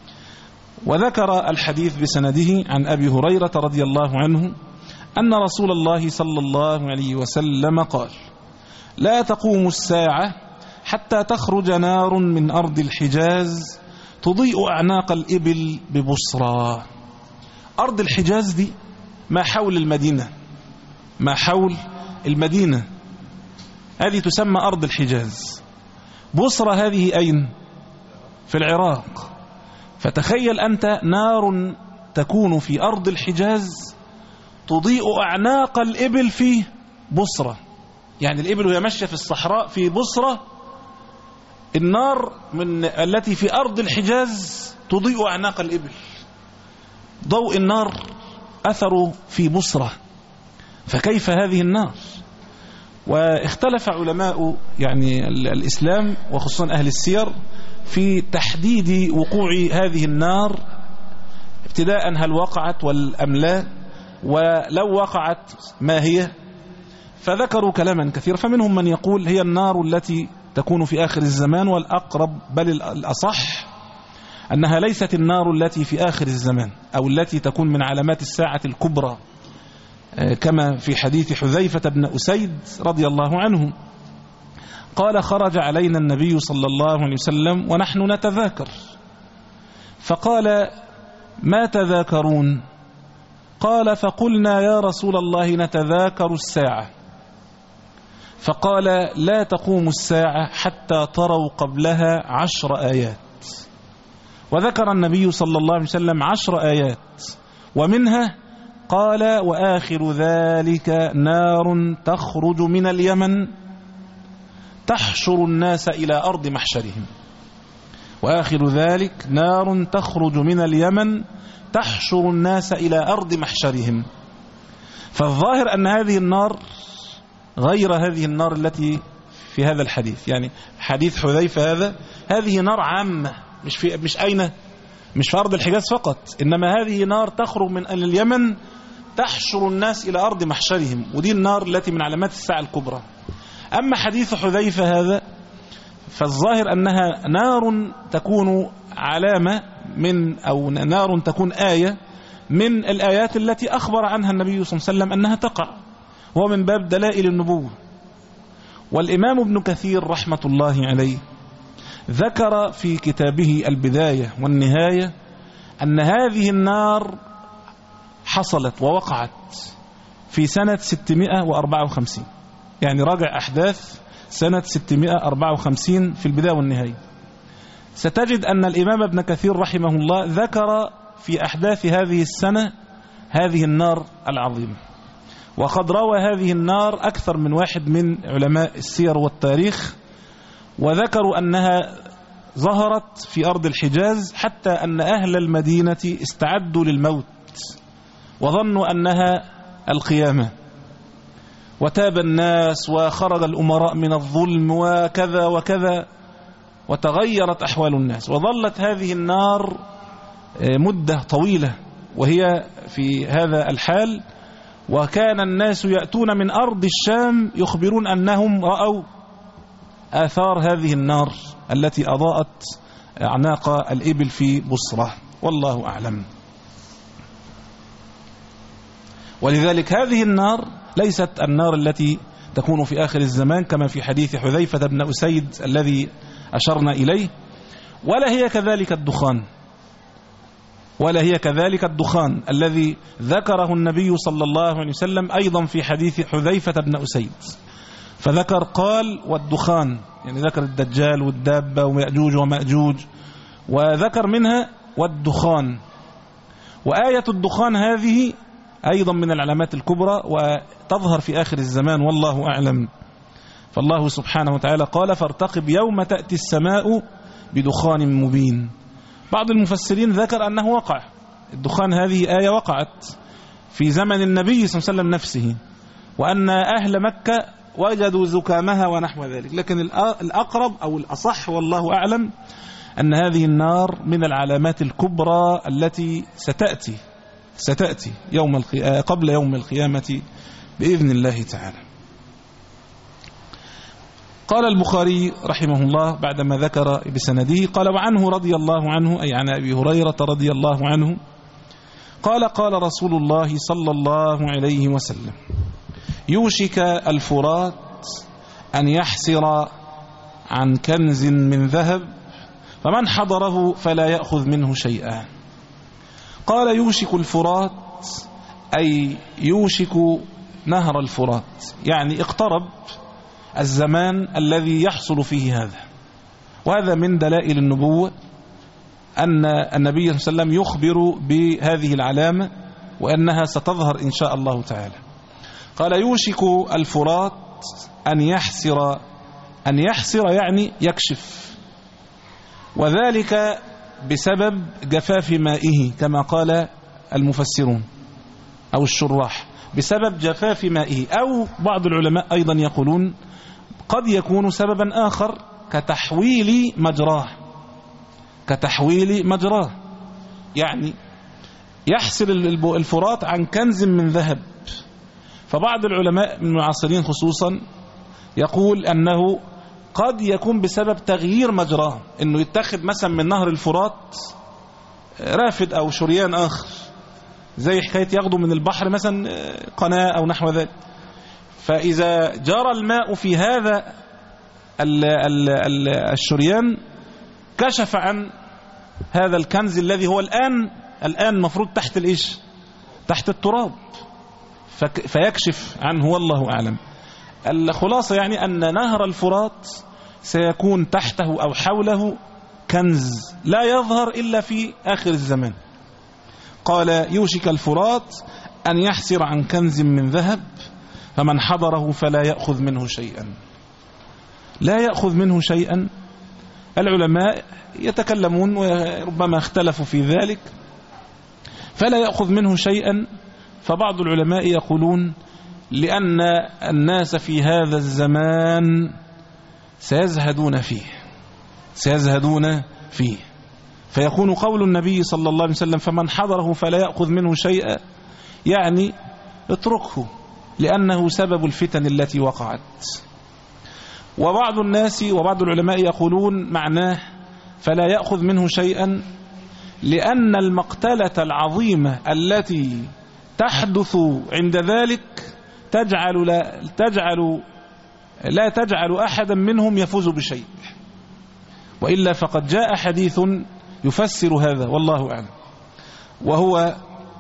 وذكر الحديث بسنده عن أبي هريرة رضي الله عنه أن رسول الله صلى الله عليه وسلم قال لا تقوم الساعة حتى تخرج نار من أرض الحجاز تضيء أعناق الإبل ببصرى. أرض الحجاز دي ما حول المدينة، ما حول المدينة هذه تسمى أرض الحجاز. بصرى هذه أين؟ في العراق. فتخيل أنت نار تكون في أرض الحجاز تضيء أعناق الإبل في بصرى، يعني الإبل وهي ماشية في الصحراء في بصرى، النار من التي في أرض الحجاز تضيء أعناق الإبل. ضوء النار أثره في بصرى، فكيف هذه النار؟ واختلف علماء يعني الإسلام وخصوصا أهل السير في تحديد وقوع هذه النار ابتداء، هل وقعت أم لا، ولو وقعت ما هي. فذكروا كلاما كثيرا، فمنهم من يقول هي النار التي تكون في آخر الزمان، والأقرب بل الأصح أنها ليست النار التي في آخر الزمان أو التي تكون من علامات الساعة الكبرى، كما في حديث حذيفة بن أسيد رضي الله عنه قال خرج علينا النبي صلى الله عليه وسلم ونحن نتذاكر، فقال ما تذاكرون؟ قال فقلنا يا رسول الله نتذاكر الساعة. فقال لا تقوم الساعة حتى تروا قبلها عشر آيات، وذكر النبي صلى الله عليه وسلم عشر آيات، ومنها قال: وآخر ذلك نار تخرج من اليمن تحشر الناس إلى أرض محشرهم. وآخر ذلك نار تخرج من اليمن تحشر الناس إلى أرض محشرهم. فالظاهر أن هذه النار غير هذه النار التي في هذا الحديث، يعني حديث حذيفة هذا هذه نار عامة، مش في مش أين مش في أرض الحجاز فقط، إنما هذه نار تخرج من اليمن تحشر الناس إلى أرض محشرهم، ودي النار التي من علامات الساعة الكبرى. أما حديث حذيفة هذا فالظاهر أنها نار تكون علامة من أو نار تكون آية من الآيات التي أخبر عنها النبي صلى الله عليه وسلم أنها تقع، وهو من باب دلائل النبوة. والإمام ابن كثير رحمة الله عليه ذكر في كتابه البداية والنهاية أن هذه النار حصلت ووقعت في سنة ستمائة وأربعة وخمسين، يعني راجع أحداث سنة ستمائة وأربعة وخمسين في البداية والنهاية. ستجد أن الإمام ابن كثير رحمه الله ذكر في أحداث هذه السنة هذه النار العظيمة، وقد روى هذه النار أكثر من واحد من علماء السير والتاريخ، وذكروا أنها ظهرت في أرض الحجاز حتى أن أهل المدينة استعدوا للموت وظنوا أنها القيامة، وتاب الناس وخرج الأمراء من الظلم وكذا وكذا، وتغيرت أحوال الناس، وظلت هذه النار مدة طويلة وهي في هذا الحال. وكان الناس يأتون من أرض الشام يخبرون أنهم رأوا آثار هذه النار التي أضاءت أعناق الإبل في بصرة، والله أعلم. ولذلك هذه النار ليست النار التي تكون في آخر الزمان كما في حديث حذيفة بن أسيد الذي أشرنا إليه، ولا هي كذلك الدخان ولا هي كذلك الدخان الذي ذكره النبي صلى الله عليه وسلم أيضا في حديث حذيفة بن أسيد، فذكر قال والدخان، يعني ذكر الدجال والدابة ومأجوج ومأجوج، وذكر منها والدخان. وآية الدخان هذه أيضا من العلامات الكبرى وتظهر في آخر الزمان، والله أعلم. فالله سبحانه وتعالى قال: فارتقب يوم تأتي السماء بدخان مبين. بعض المفسرين ذكر أنه وقع الدخان، هذه آية وقعت في زمن النبي صلى الله عليه وسلم نفسه، وأن أهل مكة وجدوا زكامها ونحو ذلك، لكن الأقرب أو الأصح والله أعلم أن هذه النار من العلامات الكبرى التي ستأتي ستأتي يوم القيامة قبل يوم القيامة بإذن الله تعالى. قال البخاري رحمه الله بعدما ذكر بسنده قال: وعنه رضي الله عنه، أي عن أبي هريرة رضي الله عنه قال: قال رسول الله صلى الله عليه وسلم: يوشك الفرات أن يحسر عن كنز من ذهب، فمن حضره فلا يأخذ منه شيئا. قال: يوشك الفرات أي يوشك نهر الفرات، يعني اقترب الزمان الذي يحصل فيه هذا. وهذا من دلائل النبوة أن النبي صلى الله عليه وسلم يخبر بهذه العلامة وأنها ستظهر إن شاء الله تعالى. قال: يوشك الفرات أن يحسر أن يحسر يعني يكشف، وذلك بسبب جفاف مائه كما قال المفسرون أو الشراح، بسبب جفاف مائه، أو بعض العلماء أيضا يقولون قد يكون سببا آخر كتحويل مجراه كتحويل مجراه يعني يحسر الفرات عن كنز من ذهب. فبعض العلماء من المعاصرين خصوصا يقول أنه قد يكون بسبب تغيير مجراه، أنه يتخذ مثلا من نهر الفرات رافد أو شريان آخر، زي حكاية ياخدوا من البحر مثلا قناة أو نحو ذلك، فإذا جرى الماء في هذا ال ال ال الشريان كشف عن هذا الكنز الذي هو الآن الآن مفروض تحت الإيش تحت التراب، فيكشف عنه والله أعلم. الخلاصة يعني أن نهر الفرات سيكون تحته أو حوله كنز لا يظهر إلا في آخر الزمان. قال يوشك الفرات أن يحسر عن كنز من ذهب فمن حضره فلا يأخذ منه شيئا. لا يأخذ منه شيئا، العلماء يتكلمون وربما اختلفوا في ذلك. فلا يأخذ منه شيئا، فبعض العلماء يقولون لأن الناس في هذا الزمان سيزهدون فيه سيزهدون فيه فيكون قول النبي صلى الله عليه وسلم فمن حضره فلا يأخذ منه شيئا يعني اتركه، لأنه سبب الفتن التي وقعت. وبعض الناس وبعض العلماء يقولون معناه فلا يأخذ منه شيئا لأن المقتلة العظيمة التي تحدث عند ذلك تجعل لا تجعل لا تجعل أحدا منهم يفوز بشيء، وإلا فقد جاء حديث يفسر هذا والله أعلم، وهو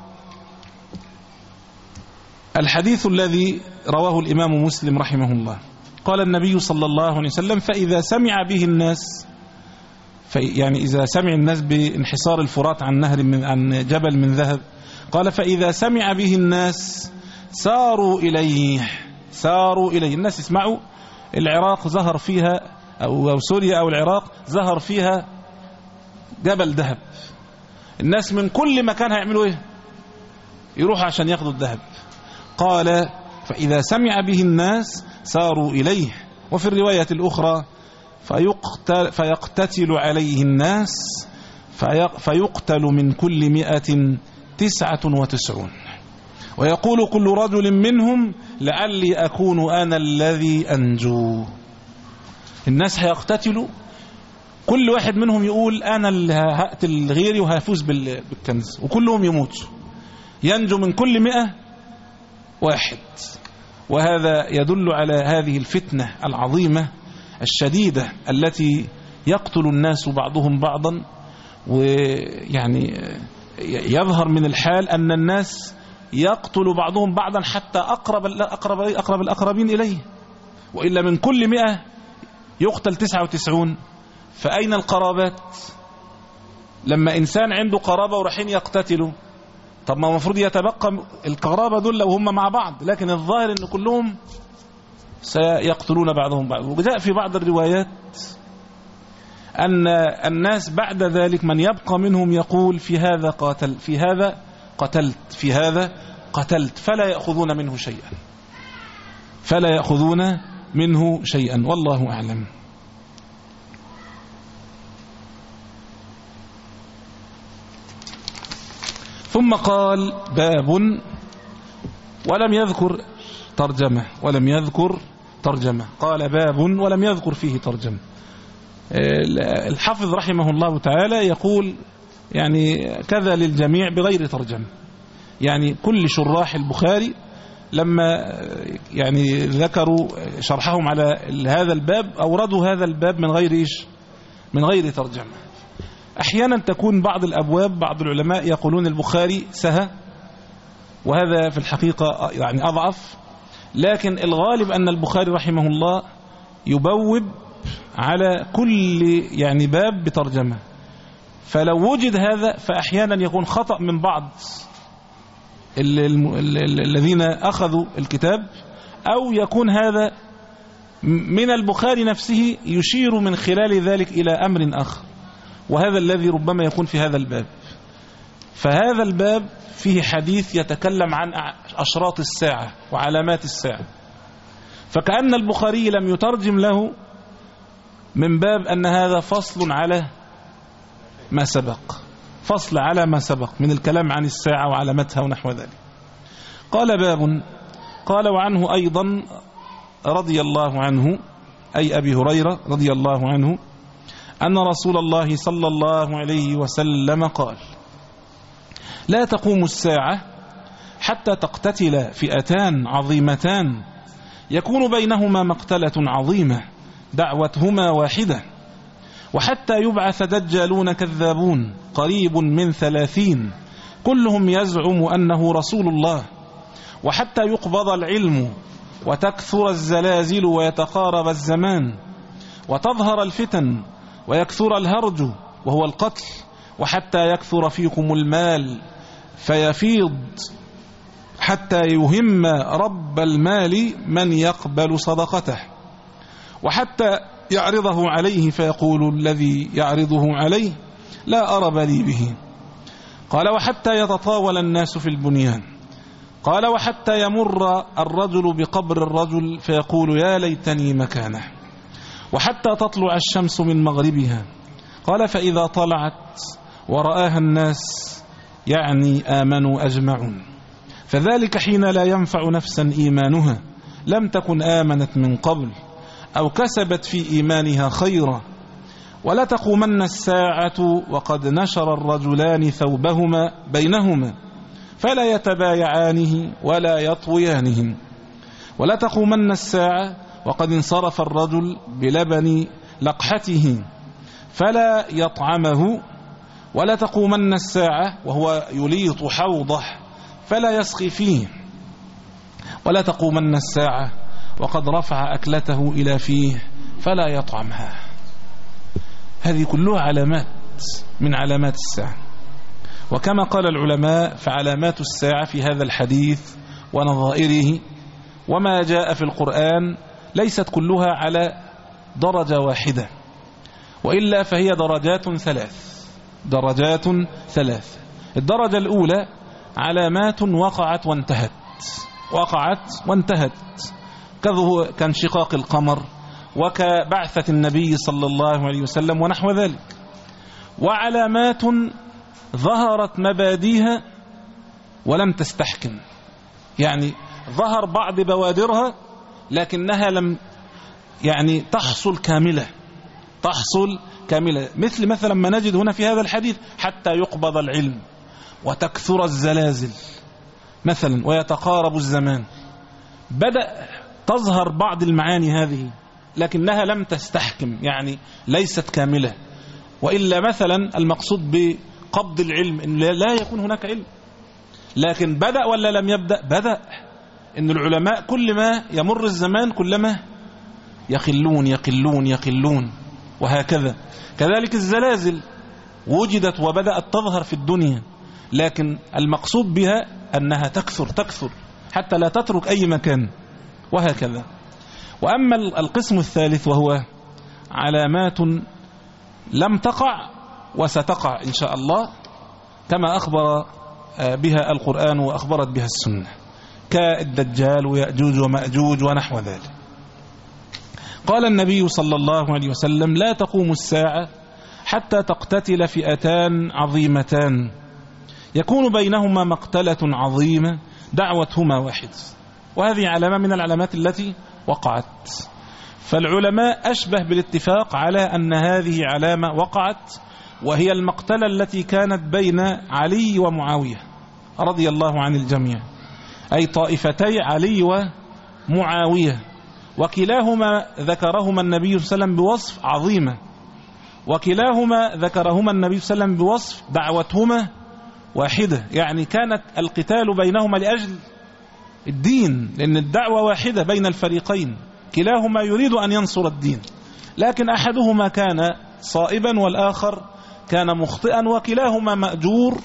الحديث الذي رواه الإمام مسلم رحمه الله. قال النبي صلى الله عليه وسلم فإذا سمع به الناس، في يعني إذا سمع الناس بانحسار الفرات عن نهر من عن جبل من ذهب، قال فإذا سمع به الناس ساروا إليه ساروا إليه الناس يسمعوا العراق ظهر فيها أو, أو سوريا أو العراق ظهر فيها جبل ذهب، الناس من كل مكان هيعملوا إيه؟ يروحوا عشان ياخدوا الذهب. قال فإذا سمع به الناس ساروا إليه. وفي الرواية الأخرى فيقتل, فيقتتل عليه الناس فيقتل من كل مئة تسعة وتسعون، ويقول كل رجل منهم لعلي أكون أنا الذي أنجو. الناس هيقتتلوا، كل واحد منهم يقول أنا اللي هقتل غيري وهفوز بالكنز، وكلهم يموتوا، ينجو من كل مئة واحد. وهذا يدل على هذه الفتنة العظيمة الشديدة التي يقتل الناس بعضهم بعضا، ويعني يظهر من الحال أن الناس يقتل بعضهم بعضا حتى أقرب الأقرب أقرب الأقربين إليه، وإلا من كل مئة يقتل تسعة وتسعون، فأين القرابات؟ لما إنسان عنده قرابة ورايحين يقتتلوا، طب ما المفروض يتبقى القرابة دول لو هم مع بعض، لكن الظاهر أن كلهم سيقتلون بعضهم بعض. وجاء في بعض الروايات أن الناس بعد ذلك من يبقى منهم يقول في هذا قاتل في هذا قتلت في هذا قتلت فلا يأخذون منه شيئا فلا يأخذون منه شيئا والله أعلم. ثم قال باب ولم يذكر ترجمة ولم يذكر ترجمة قال باب ولم يذكر فيه ترجمة. الحافظ رحمه الله تعالى يقول يعني كذا للجميع بغير ترجمة، يعني كل شراح البخاري لما يعني ذكروا شرحهم على هذا الباب أوردوا هذا الباب من غير إيش من غير ترجمة. أحيانا تكون بعض الأبواب بعض العلماء يقولون البخاري سهى، وهذا في الحقيقة يعني أضعف، لكن الغالب أن البخاري رحمه الله يبوب على كل يعني باب بترجمة، فلو وجد هذا فأحيانا يكون خطأ من بعض الذين أخذوا الكتاب، أو يكون هذا من البخاري نفسه يشير من خلال ذلك إلى أمر آخر، وهذا الذي ربما يكون في هذا الباب. فهذا الباب فيه حديث يتكلم عن أشراط الساعة وعلامات الساعة، فكأن البخاري لم يترجم له من باب أن هذا فصل على ما سبق فصل على ما سبق من الكلام عن الساعة وعلامتها ونحو ذلك. قال باب قال وعنه أيضا رضي الله عنه أي أبي هريرة رضي الله عنه أن رسول الله صلى الله عليه وسلم قال لا تقوم الساعة حتى تقتتل فئتان عظيمتان يكون بينهما مقتلة عظيمة دعوتهما واحدة، وحتى يبعث دجالون كذابون قريب من ثلاثين كلهم يزعم أنه رسول الله، وحتى يقبض العلم وتكثر الزلازل ويتقارب الزمان وتظهر الفتن ويكثر الهرج وهو القتل، وحتى يكثر فيكم المال فيفيض حتى يهم رب المال من يقبل صدقته، وحتى يعرضه عليه فيقول الذي يعرضه عليه لا أرب لي به. قال وحتى يتطاول الناس في البنيان. قال وحتى يمر الرجل بقبر الرجل فيقول يا ليتني مكانه، وحتى تطلع الشمس من مغربها. قال فإذا طلعت ورآها الناس يعني آمنوا أجمعون، فذلك حين لا ينفع نفسا إيمانها لم تكن آمنت من قبل أو كسبت في إيمانها خيرا. ولا تقومن الساعة وقد نشر الرجلان ثوبهما بينهما فلا يتبايعانه ولا يطويانه. ولا تقومن الساعة وقد انصرف الرجل بلبن لقحته فلا يطعمه. ولا تقومن الساعة وهو يليط حوضه فلا يسقي فيه. ولا تقومن الساعة وقد رفع أكلته إلى فيه فلا يطعمها. هذه كلها علامات من علامات الساعة. وكما قال العلماء فعلامات الساعة في هذا الحديث ونظائره وما جاء في القرآن ليست كلها على درجة واحدة، وإلا فهي درجات ثلاث درجات ثلاث الدرجة الأولى علامات وقعت وانتهت وقعت وانتهت كانشقاق القمر وكبعثة النبي صلى الله عليه وسلم ونحو ذلك. وعلامات ظهرت مباديها ولم تستحكم، يعني ظهر بعض بوادرها لكنها لم يعني تحصل كاملة تحصل كاملة مثل مثلا ما نجد هنا في هذا الحديث حتى يقبض العلم وتكثر الزلازل مثلا ويتقارب الزمان. بدأ تظهر بعض المعاني هذه لكنها لم تستحكم، يعني ليست كاملة. وإلا مثلا المقصود بقبض العلم إن لا يكون هناك علم، لكن بدأ ولا لم يبدأ؟ بدأ. إن العلماء كل ما يمر الزمان كلما يقلون يقلون يقلون وهكذا. كذلك الزلازل وجدت وبدأت تظهر في الدنيا، لكن المقصود بها أنها تكثر تكثر حتى لا تترك أي مكان وهكذا. وأما القسم الثالث وهو علامات لم تقع وستقع إن شاء الله كما أخبر بها القرآن وأخبرت بها السنة كالدجال ويأجوج ومأجوج ونحو ذلك. قال النبي صلى الله عليه وسلم لا تقوم الساعة حتى تقتتل فئتان عظيمتان يكون بينهما مقتلة عظيمة دعوتهما واحد. وهذه علامة من العلامات التي وقعت. فالعلماء أشبه بالاتفاق على أن هذه علامة وقعت، وهي المقتلة التي كانت بين علي ومعاوية رضي الله عن الجميع، أي طائفتي علي ومعاوية، وكلاهما ذكرهما النبي صلى الله عليه وسلم بوصف عظيمة، وكلاهما ذكرهما النبي صلى الله عليه وسلم بوصف دعوتهما واحدة، يعني كانت القتال بينهما لأجل الدين، لأن الدعوة واحدة بين الفريقين، كلاهما يريد أن ينصر الدين، لكن أحدهما كان صائبا والآخر كان مخطئا، وكلاهما مأجور،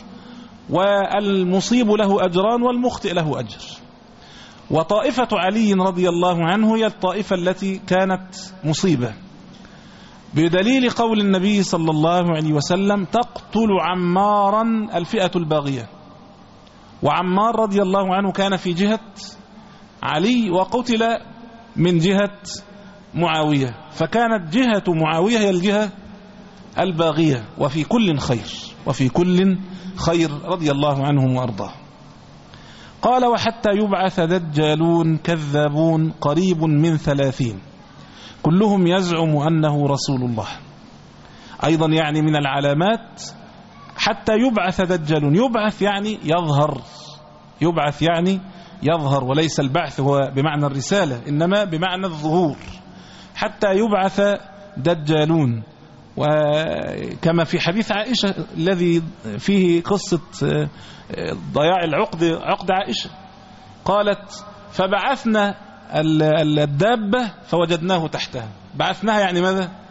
والمصيب له أجران والمخطئ له أجر. وطائفة علي رضي الله عنه هي الطائفة التي كانت مصيبة، بدليل قول النبي صلى الله عليه وسلم تقتل عمارا الفئة الباغية. وعمار رضي الله عنه كان في جهة علي وقتل من جهة معاوية، فكانت جهة معاوية هي الجهة الباغية، وفي كل خير وفي كل خير رضي الله عنهم وأرضاه. قال وحتى يبعث دجالون كذابون قريب من ثلاثين كلهم يزعم أنه رسول الله. أيضا يعني من العلامات حتى يبعث دجالون، يبعث يعني يظهر، يبعث يعني يظهر، وليس البعث هو بمعنى الرسالة إنما بمعنى الظهور. حتى يبعث دجالون، وكما في حديث عائشة الذي فيه قصة ضياع العقد عقد عائشة، قالت فبعثنا الدابة فوجدناه تحتها. بعثناها يعني ماذا؟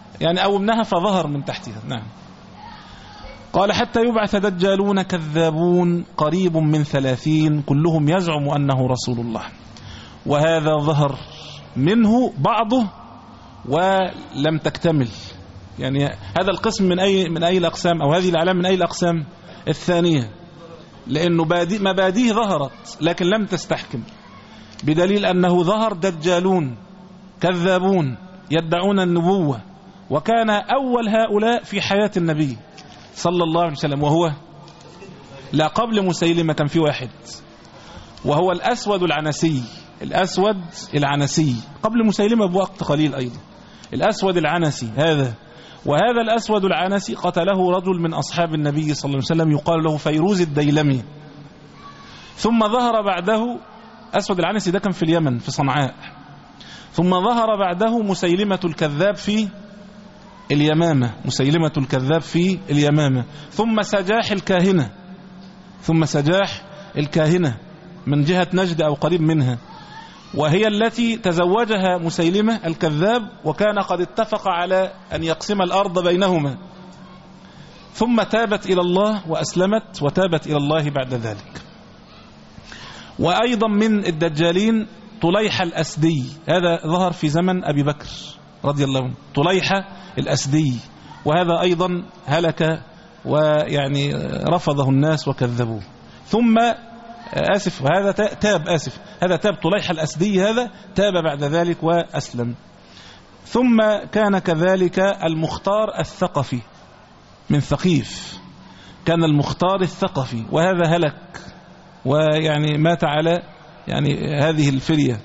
يعني أومناها فظهر من تحتها. نعم. قال حتى يبعث دجالون كذابون قريب من ثلاثين كلهم يزعم أنه رسول الله. وهذا ظهر منه بعضه ولم تكتمل. يعني هذا القسم من أي من أي الأقسام، أو هذه الأعلام من أي الأقسام؟ الثانية، لأنه مبادئه ظهرت لكن لم تستحكم، بدليل أنه ظهر دجالون كذابون يدعون النبوة، وكان أول هؤلاء في حياة النبي صلى الله عليه وسلم، وهو لا قبل مسيلمة كان في واحد، وهو الأسود العنسي. الأسود العنسي قبل مسيلمة بوقت قليل أيضا، الأسود العنسي هذا. وهذا الأسود العنسي قتله رجل من أصحاب النبي صلى الله عليه وسلم يقال له فيروز الديلمي. ثم ظهر بعده أسود العنسي، ده كان في اليمن في صنعاء. ثم ظهر بعده مسيلمة الكذاب في اليمامة، مسيلمة الكذاب في اليمامة. ثم سجاح الكاهنة، ثم سجاح الكاهنة من جهة نجد أو قريب منها، وهي التي تزوجها مسيلمة الكذاب، وكان قد اتفق على أن يقسم الأرض بينهما. ثم تابت إلى الله وأسلمت وتابت إلى الله بعد ذلك. وأيضا من الدجالين طليحة الأسدي، هذا ظهر في زمن أبي بكر رضي الله عنه، طليحة الأسدي، وهذا أيضا هلك ويعني رفضه الناس وكذبوه. ثم آسف هذا تاب آسف هذا تاب طليحة الأسدي، هذا تاب بعد ذلك وأسلم. ثم كان كذلك المختار الثقفي من ثقيف، كان المختار الثقفي، وهذا هلك ويعني مات على يعني هذه الفرية.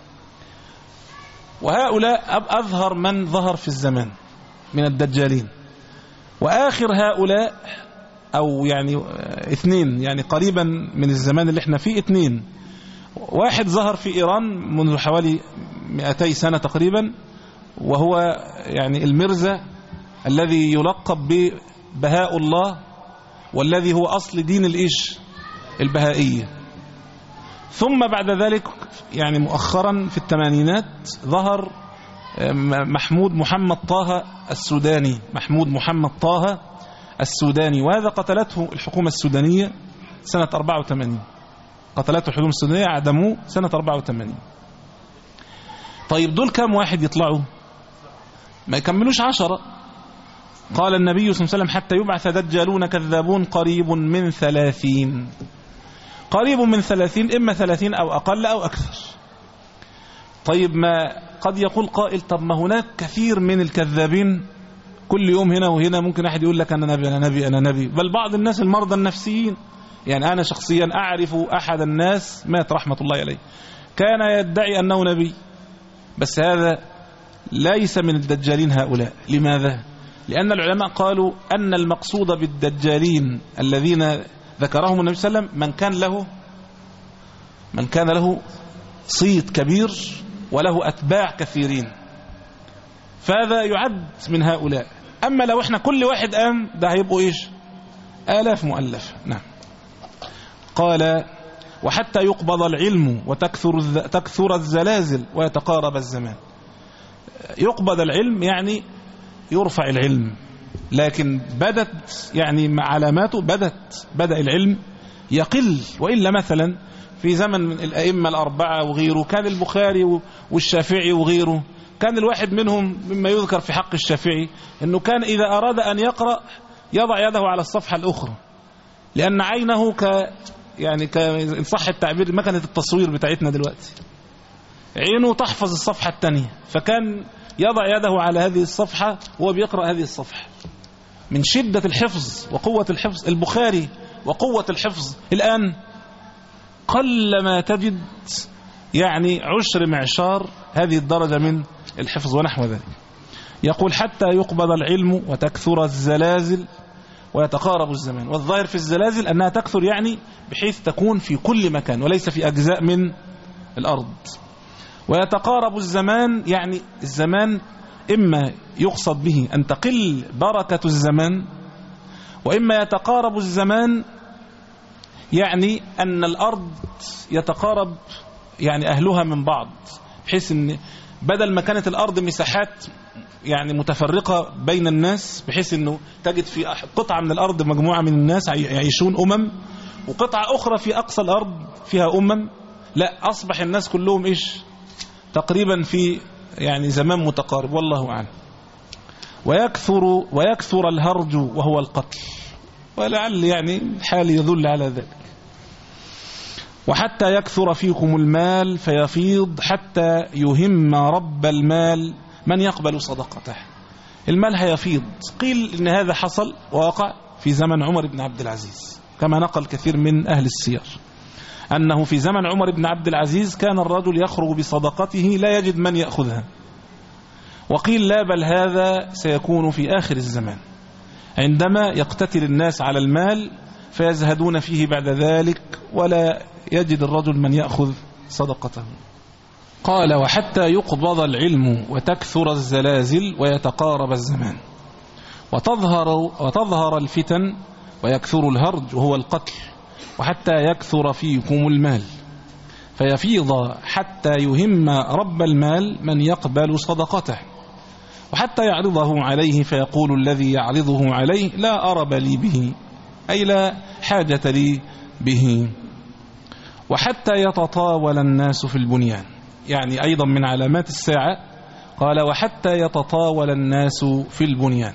وهؤلاء أظهر من ظهر في الزمان من الدجالين. وآخر هؤلاء أو يعني اثنين يعني قريبا من الزمان اللي احنا فيه، اثنين. واحد ظهر في إيران منذ حوالي مئتي سنة تقريبا، وهو يعني المرزا الذي يلقب ببهاء الله، والذي هو أصل دين الإيش البهائية. ثم بعد ذلك يعني مؤخرا في الثمانينات ظهر محمود محمد طه السوداني، محمود محمد طه السوداني، وهذا قتلته الحكومة السودانية سنة أربعة وثمانين، قتلته الحكومة السودانية، عدموه سنة أربعة وثمانين. طيب دول كم واحد يطلعوا؟ ما يكملوش عشرة. قال النبي صلى الله عليه وسلم حتى يبعث دجالون كذابون قريب من ثلاثين، قريب من ثلاثين، إما ثلاثين أو أقل أو أكثر. طيب ما قد يقول قائل طب ما هناك كثير من الكذابين كل يوم هنا وهنا، ممكن أحد يقول لك أنا نبي أنا نبي أنا نبي، بل بعض الناس المرضى النفسيين. يعني أنا شخصيا أعرف أحد الناس مات رحمة الله عليه كان يدعي أنه نبي، بس هذا ليس من الدجالين هؤلاء. لماذا؟ لأن العلماء قالوا أن المقصود بالدجالين الذين ذكرهم النبي صلى الله عليه وسلم من كان له من كان له صيت كبير وله أتباع كثيرين، فهذا يعد من هؤلاء. أما لو احنا كل واحد قام ده هيبقوا إيش؟ آلاف مؤلف. نعم. قال وحتى يقبض العلم وتكثر تكثر الزلازل ويتقارب الزمان. يقبض العلم يعني يرفع العلم، لكن بدت يعني علاماته بدت بدأ العلم يقل. وإلا مثلا في زمن الأئمة الأربعة وغيره كان البخاري والشافعي وغيره، كان الواحد منهم مما يذكر في حق الشافعي أنه كان إذا أراد أن يقرأ يضع يده على الصفحة الأخرى، لأن عينه ك يعني إن صح التعبير مكنة التصوير بتاعتنا دلوقتي، عينه تحفظ الصفحة الثانية، فكان يضع يده على هذه الصفحة وهو بيقرأ هذه الصفحة من شدة الحفظ وقوة الحفظ. البخاري وقوة الحفظ الآن قل ما تجد يعني عشر معشار هذه الدرجة من الحفظ ونحو ذلك. يقول حتى يقبض العلم وتكثر الزلازل ويتقارب الزمان. والظاهر في الزلازل أنها تكثر يعني بحيث تكون في كل مكان وليس في أجزاء من الأرض. ويتقارب الزمان يعني الزمان إما يقصد به أن تقل بركة الزمان، وإما يتقارب الزمان يعني أن الأرض يتقارب يعني أهلها من بعض، بحيث أن بدل ما كانت الأرض مساحات يعني متفرقة بين الناس، بحيث أنه تجد في قطعة من الأرض مجموعة من الناس يعيشون أمم، وقطعة أخرى في أقصى الأرض فيها أمم. لا، أصبح الناس كلهم إيش تقريبا في يعني زمان متقارب، والله أعلم. ويكثر ويكثر الهرج وهو القتل، ولعل يعني الحال يدل على ذلك. وحتى يكثر فيكم المال فيفيض حتى يهم رب المال من يقبل صدقته. المال هيفيض. قيل إن هذا حصل ووقع في زمن عمر بن عبد العزيز، كما نقل كثير من أهل السير أنه في زمن عمر بن عبد العزيز كان الرجل يخرج بصدقته لا يجد من يأخذها. وقيل لا، بل هذا سيكون في آخر الزمان عندما يقتتل الناس على المال فيزهدون فيه بعد ذلك ولا يجد الرجل من يأخذ صدقته. قال: وحتى يقبض العلم وتكثر الزلازل ويتقارب الزمان وتظهر, وتظهر الفتن ويكثر الهرج وهو القتل، وحتى يكثر فيكم المال فيفيض حتى يهم رب المال من يقبل صدقته، وحتى يعرضه عليه فيقول الذي يعرضه عليه لا أرب لي به، أي لا حاجة لي به. وحتى يتطاول الناس في البنيان، يعني أيضا من علامات الساعة. قال: وحتى يتطاول الناس في البنيان.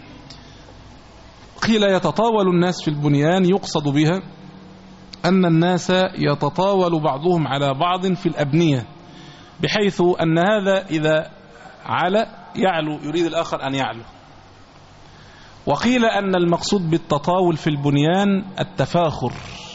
قيل يتطاول الناس في البنيان يقصد بها أن الناس يتطاول بعضهم على بعض في الأبنية، بحيث أن هذا إذا على يعلو يريد الآخر أن يعلو. وقيل أن المقصود بالتطاول في البنيان التفاخر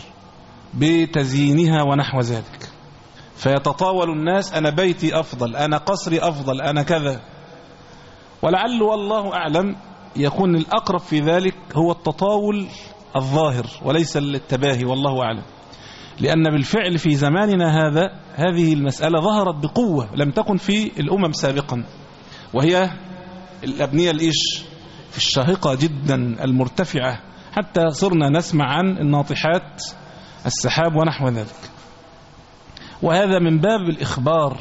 بتزيينها ونحو ذلك، فيتطاول الناس: أنا بيتي أفضل، أنا قصري أفضل، أنا كذا. ولعل والله أعلم يكون الأقرب في ذلك هو التطاول الظاهر وليس التباهي، والله أعلم، لأن بالفعل في زماننا هذا هذه المسألة ظهرت بقوة لم تكن في الأمم سابقا، وهي الأبنية الإيش الشاهقة جدا المرتفعة، حتى صرنا نسمع عن الناطحات السحاب ونحو ذلك. وهذا من باب الإخبار،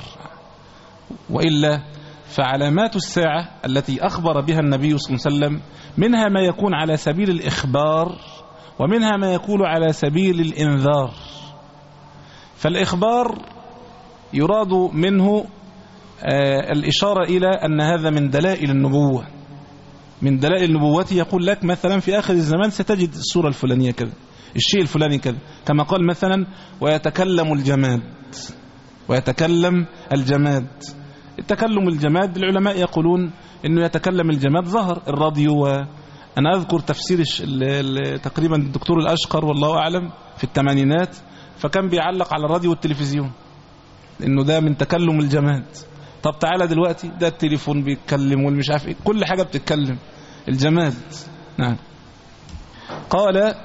وإلا فعلامات الساعة التي أخبر بها النبي صلى الله عليه وسلم منها ما يكون على سبيل الإخبار ومنها ما يكون على سبيل الإنذار. فالإخبار يراد منه آه الإشارة إلى أن هذا من دلائل النبوة، من دلائل نبوته. يقول لك مثلا في آخر الزمان ستجد الصورة الفلانية كذا، الشيء الفلاني كذا، كما قال مثلا: ويتكلم الجماد، ويتكلم الجماد. التكلم الجماد العلماء يقولون أنه يتكلم الجماد ظهر الراديو، وأنا أذكر تفسير تقريبا الدكتور الأشقر والله أعلم في الثمانينات، فكان بيعلق على الراديو والتلفزيون إنه ده من تكلم الجماد. طب تعالى دلوقتي ده التليفون بيتكلم والمش عارف إيه، كل حاجة بتتكلم الجماد. نعم. قال: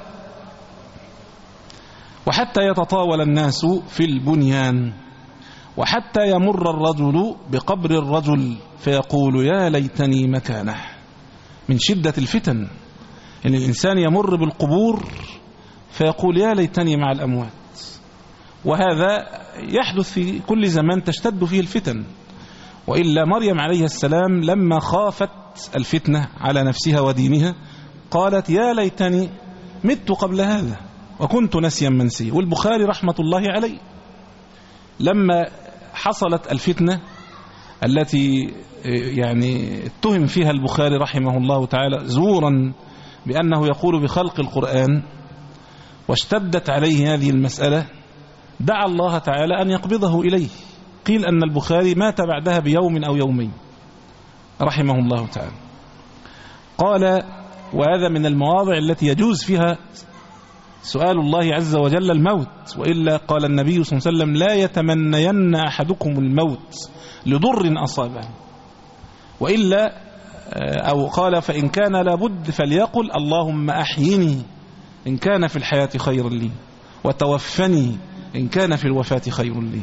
وحتى يتطاول الناس في البنيان وحتى يمر الرجل بقبر الرجل فيقول يا ليتني مكانه، من شدة الفتن إن الإنسان يمر بالقبور فيقول يا ليتني مع الأموات. وهذا يحدث في كل زمان تشتد فيه الفتن، وإلا مريم عليه السلام لما خافت الفتنة على نفسها ودينها قالت يا ليتني مت قبل هذا وكنت نسيا منسيا. والبخاري رحمة الله عليه لما حصلت الفتنة التي يعني اتهم فيها البخاري رحمه الله تعالى زورا بأنه يقول بخلق القرآن، واشتدت عليه هذه المسألة، دعا الله تعالى أن يقبضه إليه. قيل أن البخاري مات بعدها بيوم أو يومين رحمه الله تعالى. قال: وهذا من المواضع التي يجوز فيها سؤال الله عز وجل الموت، وإلا قال النبي صلى الله عليه وسلم لا يتمنين أحدكم الموت لضر أصابه، وإلا أو قال فإن كان لابد فليقل اللهم أحيني إن كان في الحياة خير لي وتوفني إن كان في الوفاة خير لي.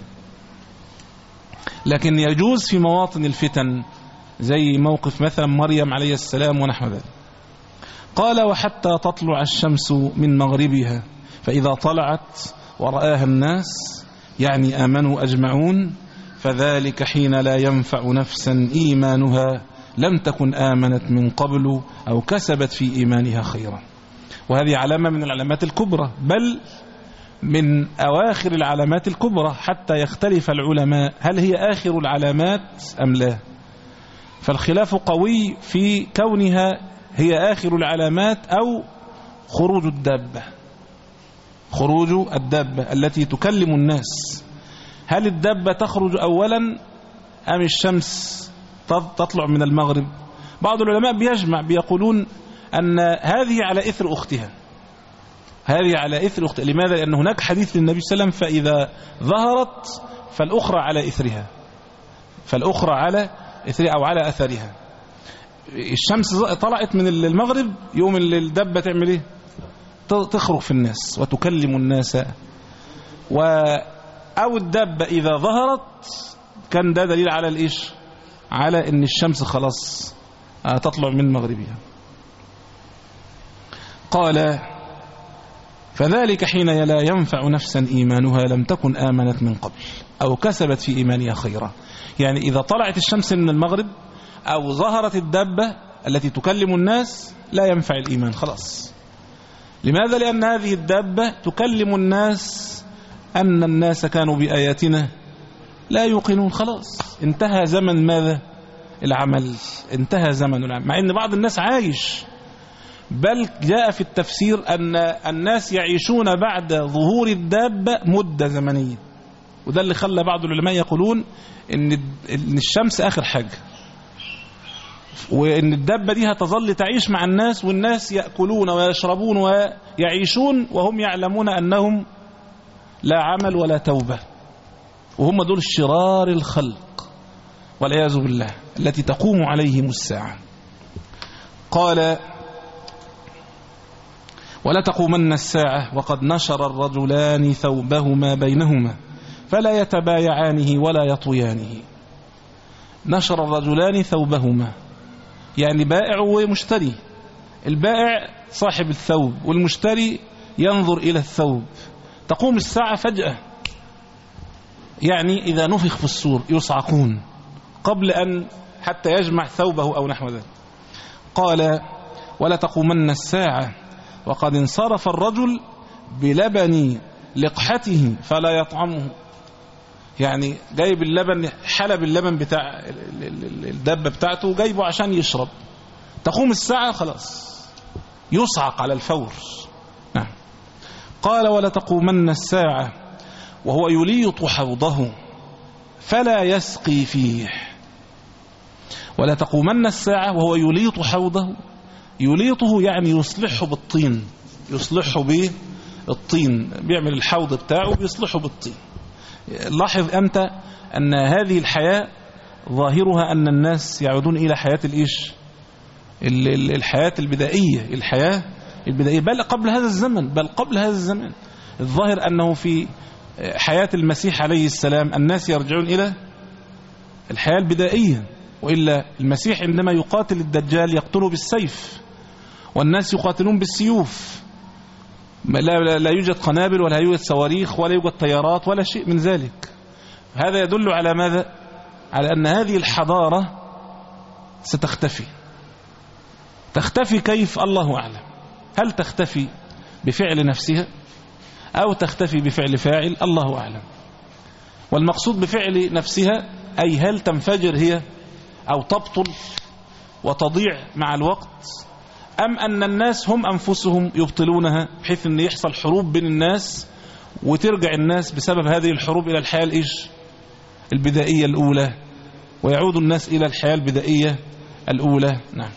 لكن يجوز في مواطن الفتن زي موقف مثلا مريم عليه السلام ونحو ذلك. قال: وحتى تطلع الشمس من مغربها فإذا طلعت ورآها الناس يعني آمنوا أجمعون فذلك حين لا ينفع نفسا إيمانها لم تكن آمنت من قبل أو كسبت في إيمانها خيرا. وهذه علامة من العلامات الكبرى، بل من أواخر العلامات الكبرى، حتى يختلف العلماء هل هي آخر العلامات أم لا. فالخلاف قوي في كونها هي آخر العلامات أو خروج الدابة، خروج الدابة التي تكلم الناس. هل الدابة تخرج أولا أم الشمس تطلع من المغرب؟ بعض العلماء بيجمع، بيقولون أن هذه على إثر أختها، هذه على إثر أختها. لماذا؟ لأن هناك حديث للنبي صلى الله عليه وسلم فإذا ظهرت فالأخرى على إثرها، فالأخرى على إثرها أو على أثرها. الشمس طلعت من المغرب، يوم الدابة تعمل إيه؟ تخرج في الناس وتكلم الناس. و أو الدابة إذا ظهرت كان ده دليل على الإيش؟ على أن الشمس خلاص تطلع من مغربها. قال فذلك حين لا ينفع نفسا إيمانها لم تكن آمنت من قبل أو كسبت في إيمانها خيرا. يعني إذا طلعت الشمس من المغرب أو ظهرت الدابة التي تكلم الناس لا ينفع الإيمان خلاص. لماذا؟ لأن هذه الدابة تكلم الناس أن الناس كانوا بآياتنا لا يوقنون. خلاص انتهى زمن ماذا؟ العمل، انتهى زمن العمل. مع أن بعض الناس عايش، بل جاء في التفسير أن الناس يعيشون بعد ظهور الدابة مدة زمنية. وده اللي خلى بعض العلماء يقولون إن الشمس آخر حاجة، وإن الدابة دي هتظل تعيش مع الناس، والناس يأكلون ويشربون ويعيشون وهم يعلمون أنهم لا عمل ولا توبة، وهم دول شرار الخلق والعياذ بالله التي تقوم عليهم الساعة. قال ولا تقومن الساعة وقد نشر الرجلان ثوبهما بينهما فلا يتبايعانه ولا يطويانه. نشر الرجلان ثوبهما يعني بائع ومشتري، البائع صاحب الثوب والمشتري ينظر إلى الثوب. تقوم الساعة فجأة، يعني إذا نفخ في الصور يصعقون قبل أن حتى يجمع ثوبه أو نحو ذلك. قال ولا تقومن الساعة وقد انصرف الرجل بلبن لقحته فلا يطعمه. يعني جايب اللبن، حلب اللبن بتاع الدابة بتاعته جايبه عشان يشرب. تقوم الساعة خلاص يصعق على الفور. نعم. قال ولا تقومن الساعة وهو يليط حوضه فلا يسقي فيه. ولا تقومن الساعة وهو يليط حوضه، يليطه يعني يصلحه بالطين، يصلحه بالطين، بيعمل الحوض بتاعه بيصلحه بالطين. لاحظ أنت أن هذه الحياة ظاهرها أن الناس يعودون إلى حياة الإيش؟ الحياة البدائية، الحياة البدائية، بل قبل هذا الزمن، بل قبل هذا الزمن. الظاهر أنه في حياة المسيح عليه السلام الناس يرجعون إلى الحياة البدائية، وإلا المسيح عندما يقاتل الدجال يقتله بالسيف، والناس يقاتلون بالسيوف، لا, لا يوجد قنابل ولا يوجد صواريخ ولا يوجد طيارات ولا شيء من ذلك. هذا يدل على ماذا؟ على أن هذه الحضارة ستختفي. تختفي كيف؟ الله أعلم. هل تختفي بفعل نفسها أو تختفي بفعل فاعل؟ الله أعلم. والمقصود بفعل نفسها أي هل تنفجر هي أو تبطل وتضيع مع الوقت، أم أن الناس هم أنفسهم يبطلونها بحيث أن يحصل حروب بين الناس وترجع الناس بسبب هذه الحروب إلى الحياة الإيش؟ البدائية الأولى، ويعود الناس إلى الحياة البدائية الأولى. نعم.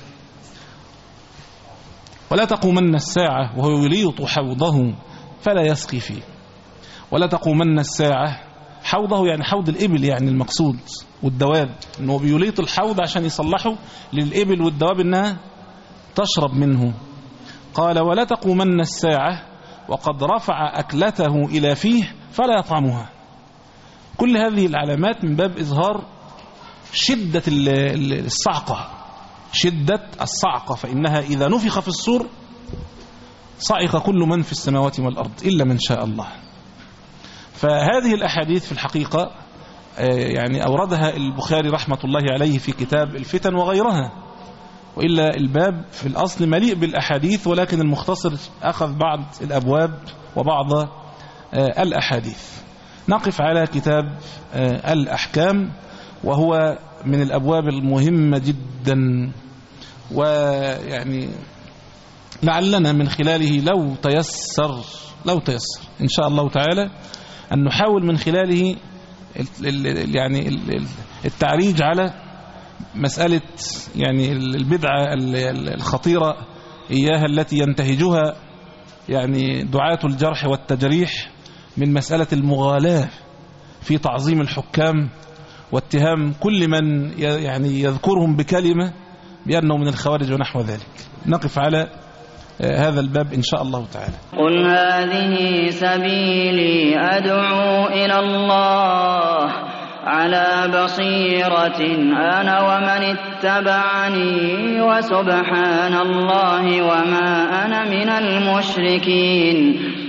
ولا تقومن الساعة وهو يليط حوضه فلا يسقي فيه. ولا تقومن الساعة، حوضه يعني حوض الإبل يعني المقصود، والدواب، أنه بيليط الحوض عشان يصلحه للإبل والدواب أنها تشرب منه. قال ولا تقومن الساعة وقد رفع أكلته إلى فيه فلا يطعمها. كل هذه العلامات من باب إظهار شدة الصعقة، شدة الصعقة، فإنها إذا نفخ في الصور صعق كل من في السماوات والأرض إلا من شاء الله. فهذه الأحاديث في الحقيقة يعني أوردها البخاري رحمة الله عليه في كتاب الفتن وغيرها، وإلا الباب في الأصل مليء بالأحاديث، ولكن المختصر أخذ بعض الأبواب وبعض الأحاديث. نقف على كتاب الأحكام، وهو من الأبواب المهمة جدا، ويعني لعلنا من خلاله لو تيسر لو تيسر إن شاء الله تعالى أن نحاول من خلاله يعني التعريج على مسألة يعني البدعة الخطيرة إياها التي ينتهجها يعني دعاة الجرح والتجريح من مسألة المغالاة في تعظيم الحكام واتهام كل من يعني يذكرهم بكلمة بأنه من الخوارج ونحو ذلك. نقف على هذا الباب إن شاء الله تعالى. قل هذه سبيلي أدعو إلى الله على بصيرة أنا ومن اتبعني وسبحان الله وما أنا من المشركين.